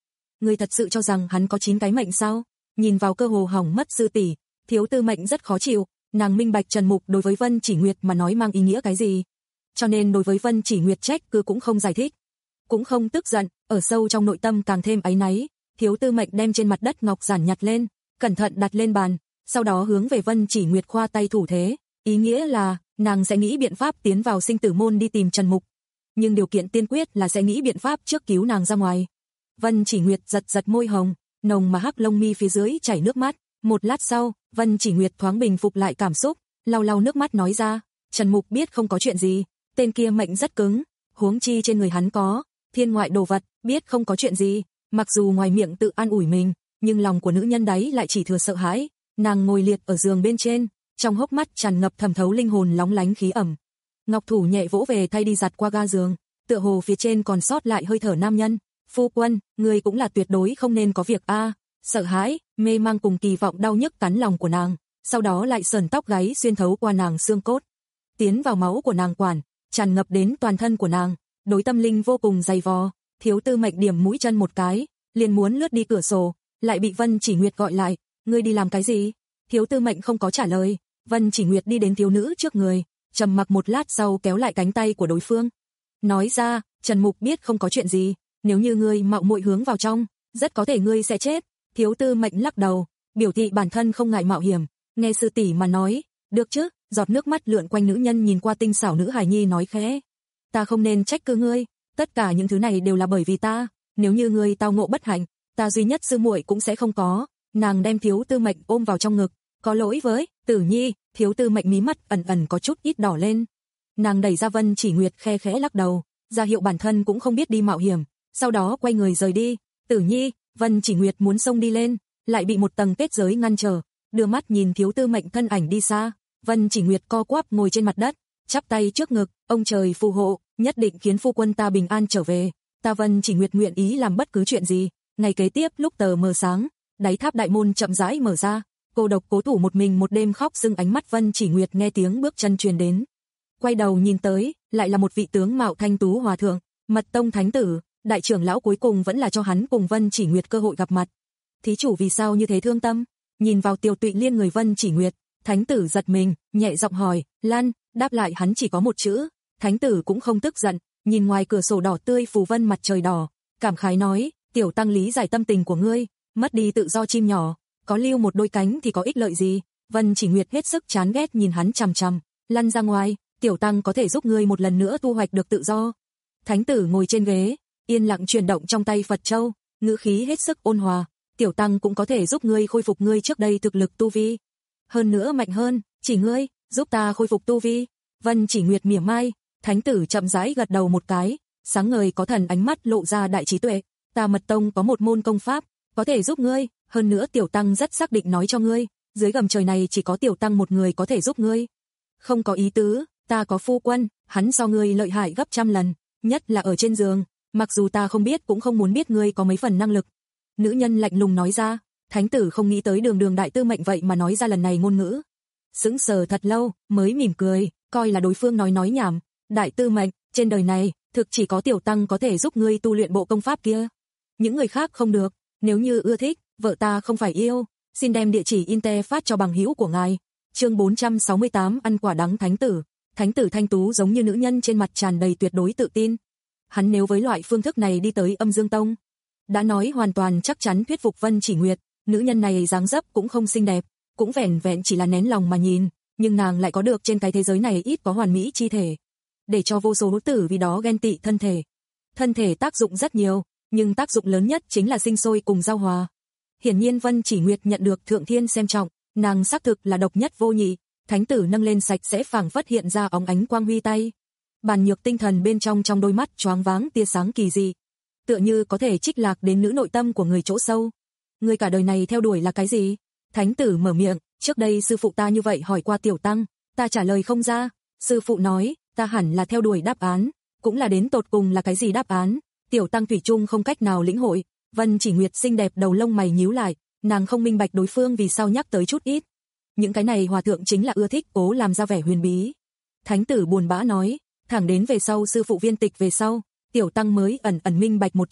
ngươi thật sự cho rằng hắn có chín cái mệnh sao? Nhìn vào cơ hồ hỏng mất sư tỷ, Thiếu Tư Mệnh rất khó chịu, nàng minh bạch Trần Mục đối với Vân Chỉ Nguyệt mà nói mang ý nghĩa cái gì. Cho nên đối với Vân Chỉ Nguyệt trách cứ cũng không giải thích, cũng không tức giận, ở sâu trong nội tâm càng thêm áy náy. Thiếu Tư Mệnh đem trên mặt đất ngọc giản nhặt lên, cẩn thận đặt lên bàn, sau đó hướng về Vân Chỉ Nguyệt khoa tay thủ thế, ý nghĩa là nàng sẽ nghĩ biện pháp tiến vào sinh tử môn đi tìm Trần Mục, nhưng điều kiện tiên quyết là sẽ nghĩ biện pháp trước cứu nàng ra ngoài. Vân Chỉ Nguyệt giật giật môi hồng, nồng mà hắc lông mi phía dưới chảy nước mắt, một lát sau, Vân Chỉ Nguyệt thoáng bình phục lại cảm xúc, lau lau nước mắt nói ra, Trần Mục biết không có chuyện gì, tên kia mệnh rất cứng, huống chi trên người hắn có thiên ngoại đồ vật, biết không có chuyện gì, mặc dù ngoài miệng tự an ủi mình, nhưng lòng của nữ nhân đấy lại chỉ thừa sợ hãi. Nàng ngồi liệt ở giường bên trên, trong hốc mắt tràn ngập thẩm thấu linh hồn lóng lánh khí ẩm. Ngọc thủ nhẹ vỗ về thay đi giặt qua ga giường, tựa hồ phía trên còn sót lại hơi thở nam nhân. Phu quân, người cũng là tuyệt đối không nên có việc a. À. Sợ hãi, mê mang cùng kỳ vọng đau nhức cắn lòng của nàng, sau đó lại sờn tóc gáy xuyên thấu qua nàng xương cốt, tiến vào máu của nàng quản, tràn ngập đến toàn thân của nàng, đối tâm linh vô cùng dày vò. Thiếu Tư Mệnh điểm mũi chân một cái, liền muốn lướt đi cửa sổ, lại bị Vân Chỉ Nguyệt gọi lại, ngươi đi làm cái gì? Thiếu Tư Mệnh không có trả lời, Vân Chỉ Nguyệt đi đến thiếu nữ trước người, trầm mặc một lát sau kéo lại cánh tay của đối phương, nói ra, Trần Mục biết không có chuyện gì, nếu như ngươi mạo muội hướng vào trong, rất có thể ngươi sẽ chết. Thiếu Tư Mệnh lắc đầu, biểu thị bản thân không ngại mạo hiểm, nghe sư tỷ mà nói, được chứ? Giọt nước mắt lượn quanh nữ nhân nhìn qua tinh xảo nữ hài nhi nói khẽ, ta không nên trách cứ ngươi, tất cả những thứ này đều là bởi vì ta, nếu như ngươi tao ngộ bất hạnh, ta duy nhất sư muội cũng sẽ không có. Nàng đem Thiếu Tư Mệnh ôm vào trong ngực, có lỗi với Tử Nhi. Thiếu Tư Mệnh mí mắt ẩn ẩn có chút ít đỏ lên, nàng đẩy ra Vân Chỉ Nguyệt khe khẽ lắc đầu, ra hiệu bản thân cũng không biết đi mạo hiểm, sau đó quay người rời đi. Tử Nhi, Vân Chỉ Nguyệt muốn xông đi lên, lại bị một tầng kết giới ngăn trở, đưa mắt nhìn Thiếu Tư Mệnh thân ảnh đi xa. Vân Chỉ Nguyệt co quắp ngồi trên mặt đất, chắp tay trước ngực, ông trời phù hộ, nhất định khiến phu quân ta bình an trở về, ta Vân Chỉ Nguyệt nguyện ý làm bất cứ chuyện gì. Ngày kế tiếp lúc tờ mờ sáng, đáy tháp đại môn chậm rãi mở ra, cô độc cố thủ một mình một đêm khóc sưng ánh mắt Vân Chỉ Nguyệt nghe tiếng bước chân truyền đến, quay đầu nhìn tới, lại là một vị tướng mạo thanh tú hòa thượng, Mật Tông thánh tử, đại trưởng lão cuối cùng vẫn là cho hắn cùng Vân Chỉ Nguyệt cơ hội gặp mặt. Thí chủ vì sao như thế thương tâm? Nhìn vào Tiêu Tụy Liên người Vân Chỉ Nguyệt, thánh tử giật mình, nhẹ giọng hỏi, Lan, đáp lại hắn chỉ có một chữ. Thánh tử cũng không tức giận, nhìn ngoài cửa sổ đỏ tươi phù vân mặt trời đỏ, cảm khái nói, tiểu tăng lý giải tâm tình của ngươi, mất đi tự do chim nhỏ, có lưu một đôi cánh thì có ích lợi gì? Vân Chỉ Nguyệt hết sức chán ghét nhìn hắn chằm chằm, lăn ra ngoài, tiểu tăng có thể giúp ngươi một lần nữa thu hoạch được tự do. Thánh tử ngồi trên ghế, yên lặng chuyển động trong tay Phật châu, ngữ khí hết sức ôn hòa, tiểu tăng cũng có thể giúp ngươi khôi phục ngươi trước đây thực lực tu vi, hơn nữa mạnh hơn, chỉ ngươi giúp ta khôi phục tu vi. Vân Chỉ Nguyệt mỉa mai, thánh tử chậm rãi gật đầu một cái, sáng ngời có thần ánh mắt lộ ra đại trí tuệ, ta Mật Tông có một môn công pháp, có thể giúp ngươi, hơn nữa tiểu tăng rất xác định nói cho ngươi, dưới gầm trời này chỉ có tiểu tăng một người có thể giúp ngươi. Không có ý tứ, ta có phu quân, hắn so ngươi lợi hại gấp trăm lần, nhất là ở trên giường, mặc dù ta không biết cũng không muốn biết ngươi có mấy phần năng lực. Nữ nhân lạnh lùng nói ra, thánh tử không nghĩ tới đường đường đại tư mệnh vậy mà nói ra lần này ngôn ngữ. Sững sờ thật lâu, mới mỉm cười, coi là đối phương nói nói nhảm, đại tư mệnh, trên đời này, thực chỉ có tiểu tăng có thể giúp ngươi tu luyện bộ công pháp kia. Những người khác không được, nếu như ưa thích, vợ ta không phải yêu, xin đem địa chỉ Inter phát cho bằng hữu của ngài. Chương bốn trăm sáu mươi tám ăn quả đắng thánh tử. Thánh tử thanh tú giống như nữ nhân trên mặt tràn đầy tuyệt đối tự tin. Hắn nếu với loại phương thức này đi tới Âm Dương Tông, đã nói hoàn toàn chắc chắn thuyết phục Vân Chỉ Nguyệt, nữ nhân này dáng dấp cũng không xinh đẹp, cũng vẻn vẹn chỉ là nén lòng mà nhìn, nhưng nàng lại có được trên cái thế giới này ít có hoàn mỹ chi thể, để cho vô số nữ tử vì đó ghen tị thân thể. Thân thể tác dụng rất nhiều, nhưng tác dụng lớn nhất chính là sinh sôi cùng giao hòa. Hiển nhiên Vân Chỉ Nguyệt nhận được thượng thiên xem trọng, nàng xác thực là độc nhất vô nhị. Thánh tử nâng lên sạch sẽ phảng phất hiện ra óng ánh quang huy tay. Bàn nhược tinh thần bên trong trong đôi mắt choáng váng tia sáng kỳ dị, tựa như có thể trích lạc đến nữ nội tâm của người chỗ sâu. Người cả đời này theo đuổi là cái gì? Thánh tử mở miệng, trước đây sư phụ ta như vậy hỏi qua tiểu tăng, ta trả lời không ra. Sư phụ nói, ta hẳn là theo đuổi đáp án, cũng là đến tột cùng là cái gì đáp án, tiểu tăng thủy chung không cách nào lĩnh hội. Vân Chỉ Nguyệt xinh đẹp đầu lông mày nhíu lại, nàng không minh bạch đối phương vì sao nhắc tới chút ít. Những cái này hòa thượng chính là ưa thích cố làm ra vẻ huyền bí. Thánh tử buồn bã nói, thẳng đến về sau sư phụ viên tịch về sau, tiểu tăng mới ẩn ẩn minh bạch một chút,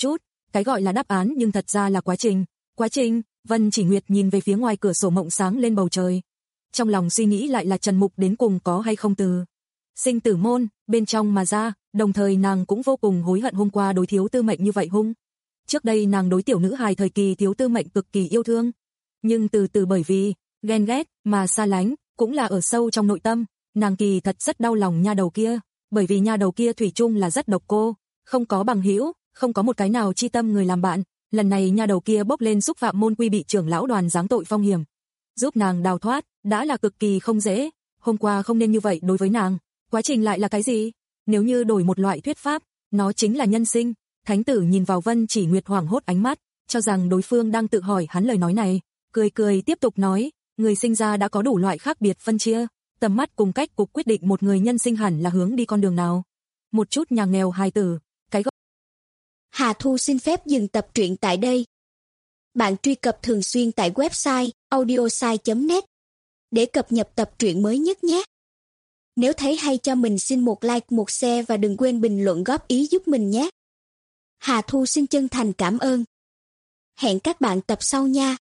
cái gọi là đáp án nhưng thật ra là quá trình. Quá trình, Vân Chỉ Nguyệt nhìn về phía ngoài cửa sổ mộng sáng lên bầu trời. Trong lòng suy nghĩ lại là Trần Mục đến cùng có hay không từ sinh tử môn, bên trong mà ra, đồng thời nàng cũng vô cùng hối hận hôm qua đối Thiếu Tư Mệnh như vậy hung. Trước đây nàng đối tiểu nữ hài thời kỳ Thiếu Tư Mệnh cực kỳ yêu thương, nhưng từ từ bởi vì ghen ghét mà xa lánh, cũng là ở sâu trong nội tâm, nàng kỳ thật rất đau lòng nha đầu kia, bởi vì nha đầu kia thủy chung là rất độc cô, không có bằng hữu, không có một cái nào chi tâm người làm bạn, lần này nha đầu kia bốc lên xúc phạm môn quy bị trưởng lão đoàn giáng tội phong hiểm, giúp nàng đào thoát, đã là cực kỳ không dễ, hôm qua không nên như vậy đối với nàng, quá trình lại là cái gì? Nếu như đổi một loại thuyết pháp, nó chính là nhân sinh. Thánh tử nhìn vào Vân Chỉ Nguyệt hoảng hốt ánh mắt, cho rằng đối phương đang tự hỏi hắn lời nói này, cười cười tiếp tục nói, người sinh ra đã có đủ loại khác biệt phân chia, tầm mắt cùng cách cục quyết định một người nhân sinh hẳn là hướng đi con đường nào. Một chút nhà nghèo hài tử, cái gọi... Hà Thu xin phép dừng tập truyện tại đây. Bạn truy cập thường xuyên tại website audiosai chấm net để cập nhật tập truyện mới nhất nhé. Nếu thấy hay cho mình xin một like, một share và đừng quên bình luận góp ý giúp mình nhé. Hà Thu xin chân thành cảm ơn. Hẹn các bạn tập sau nha.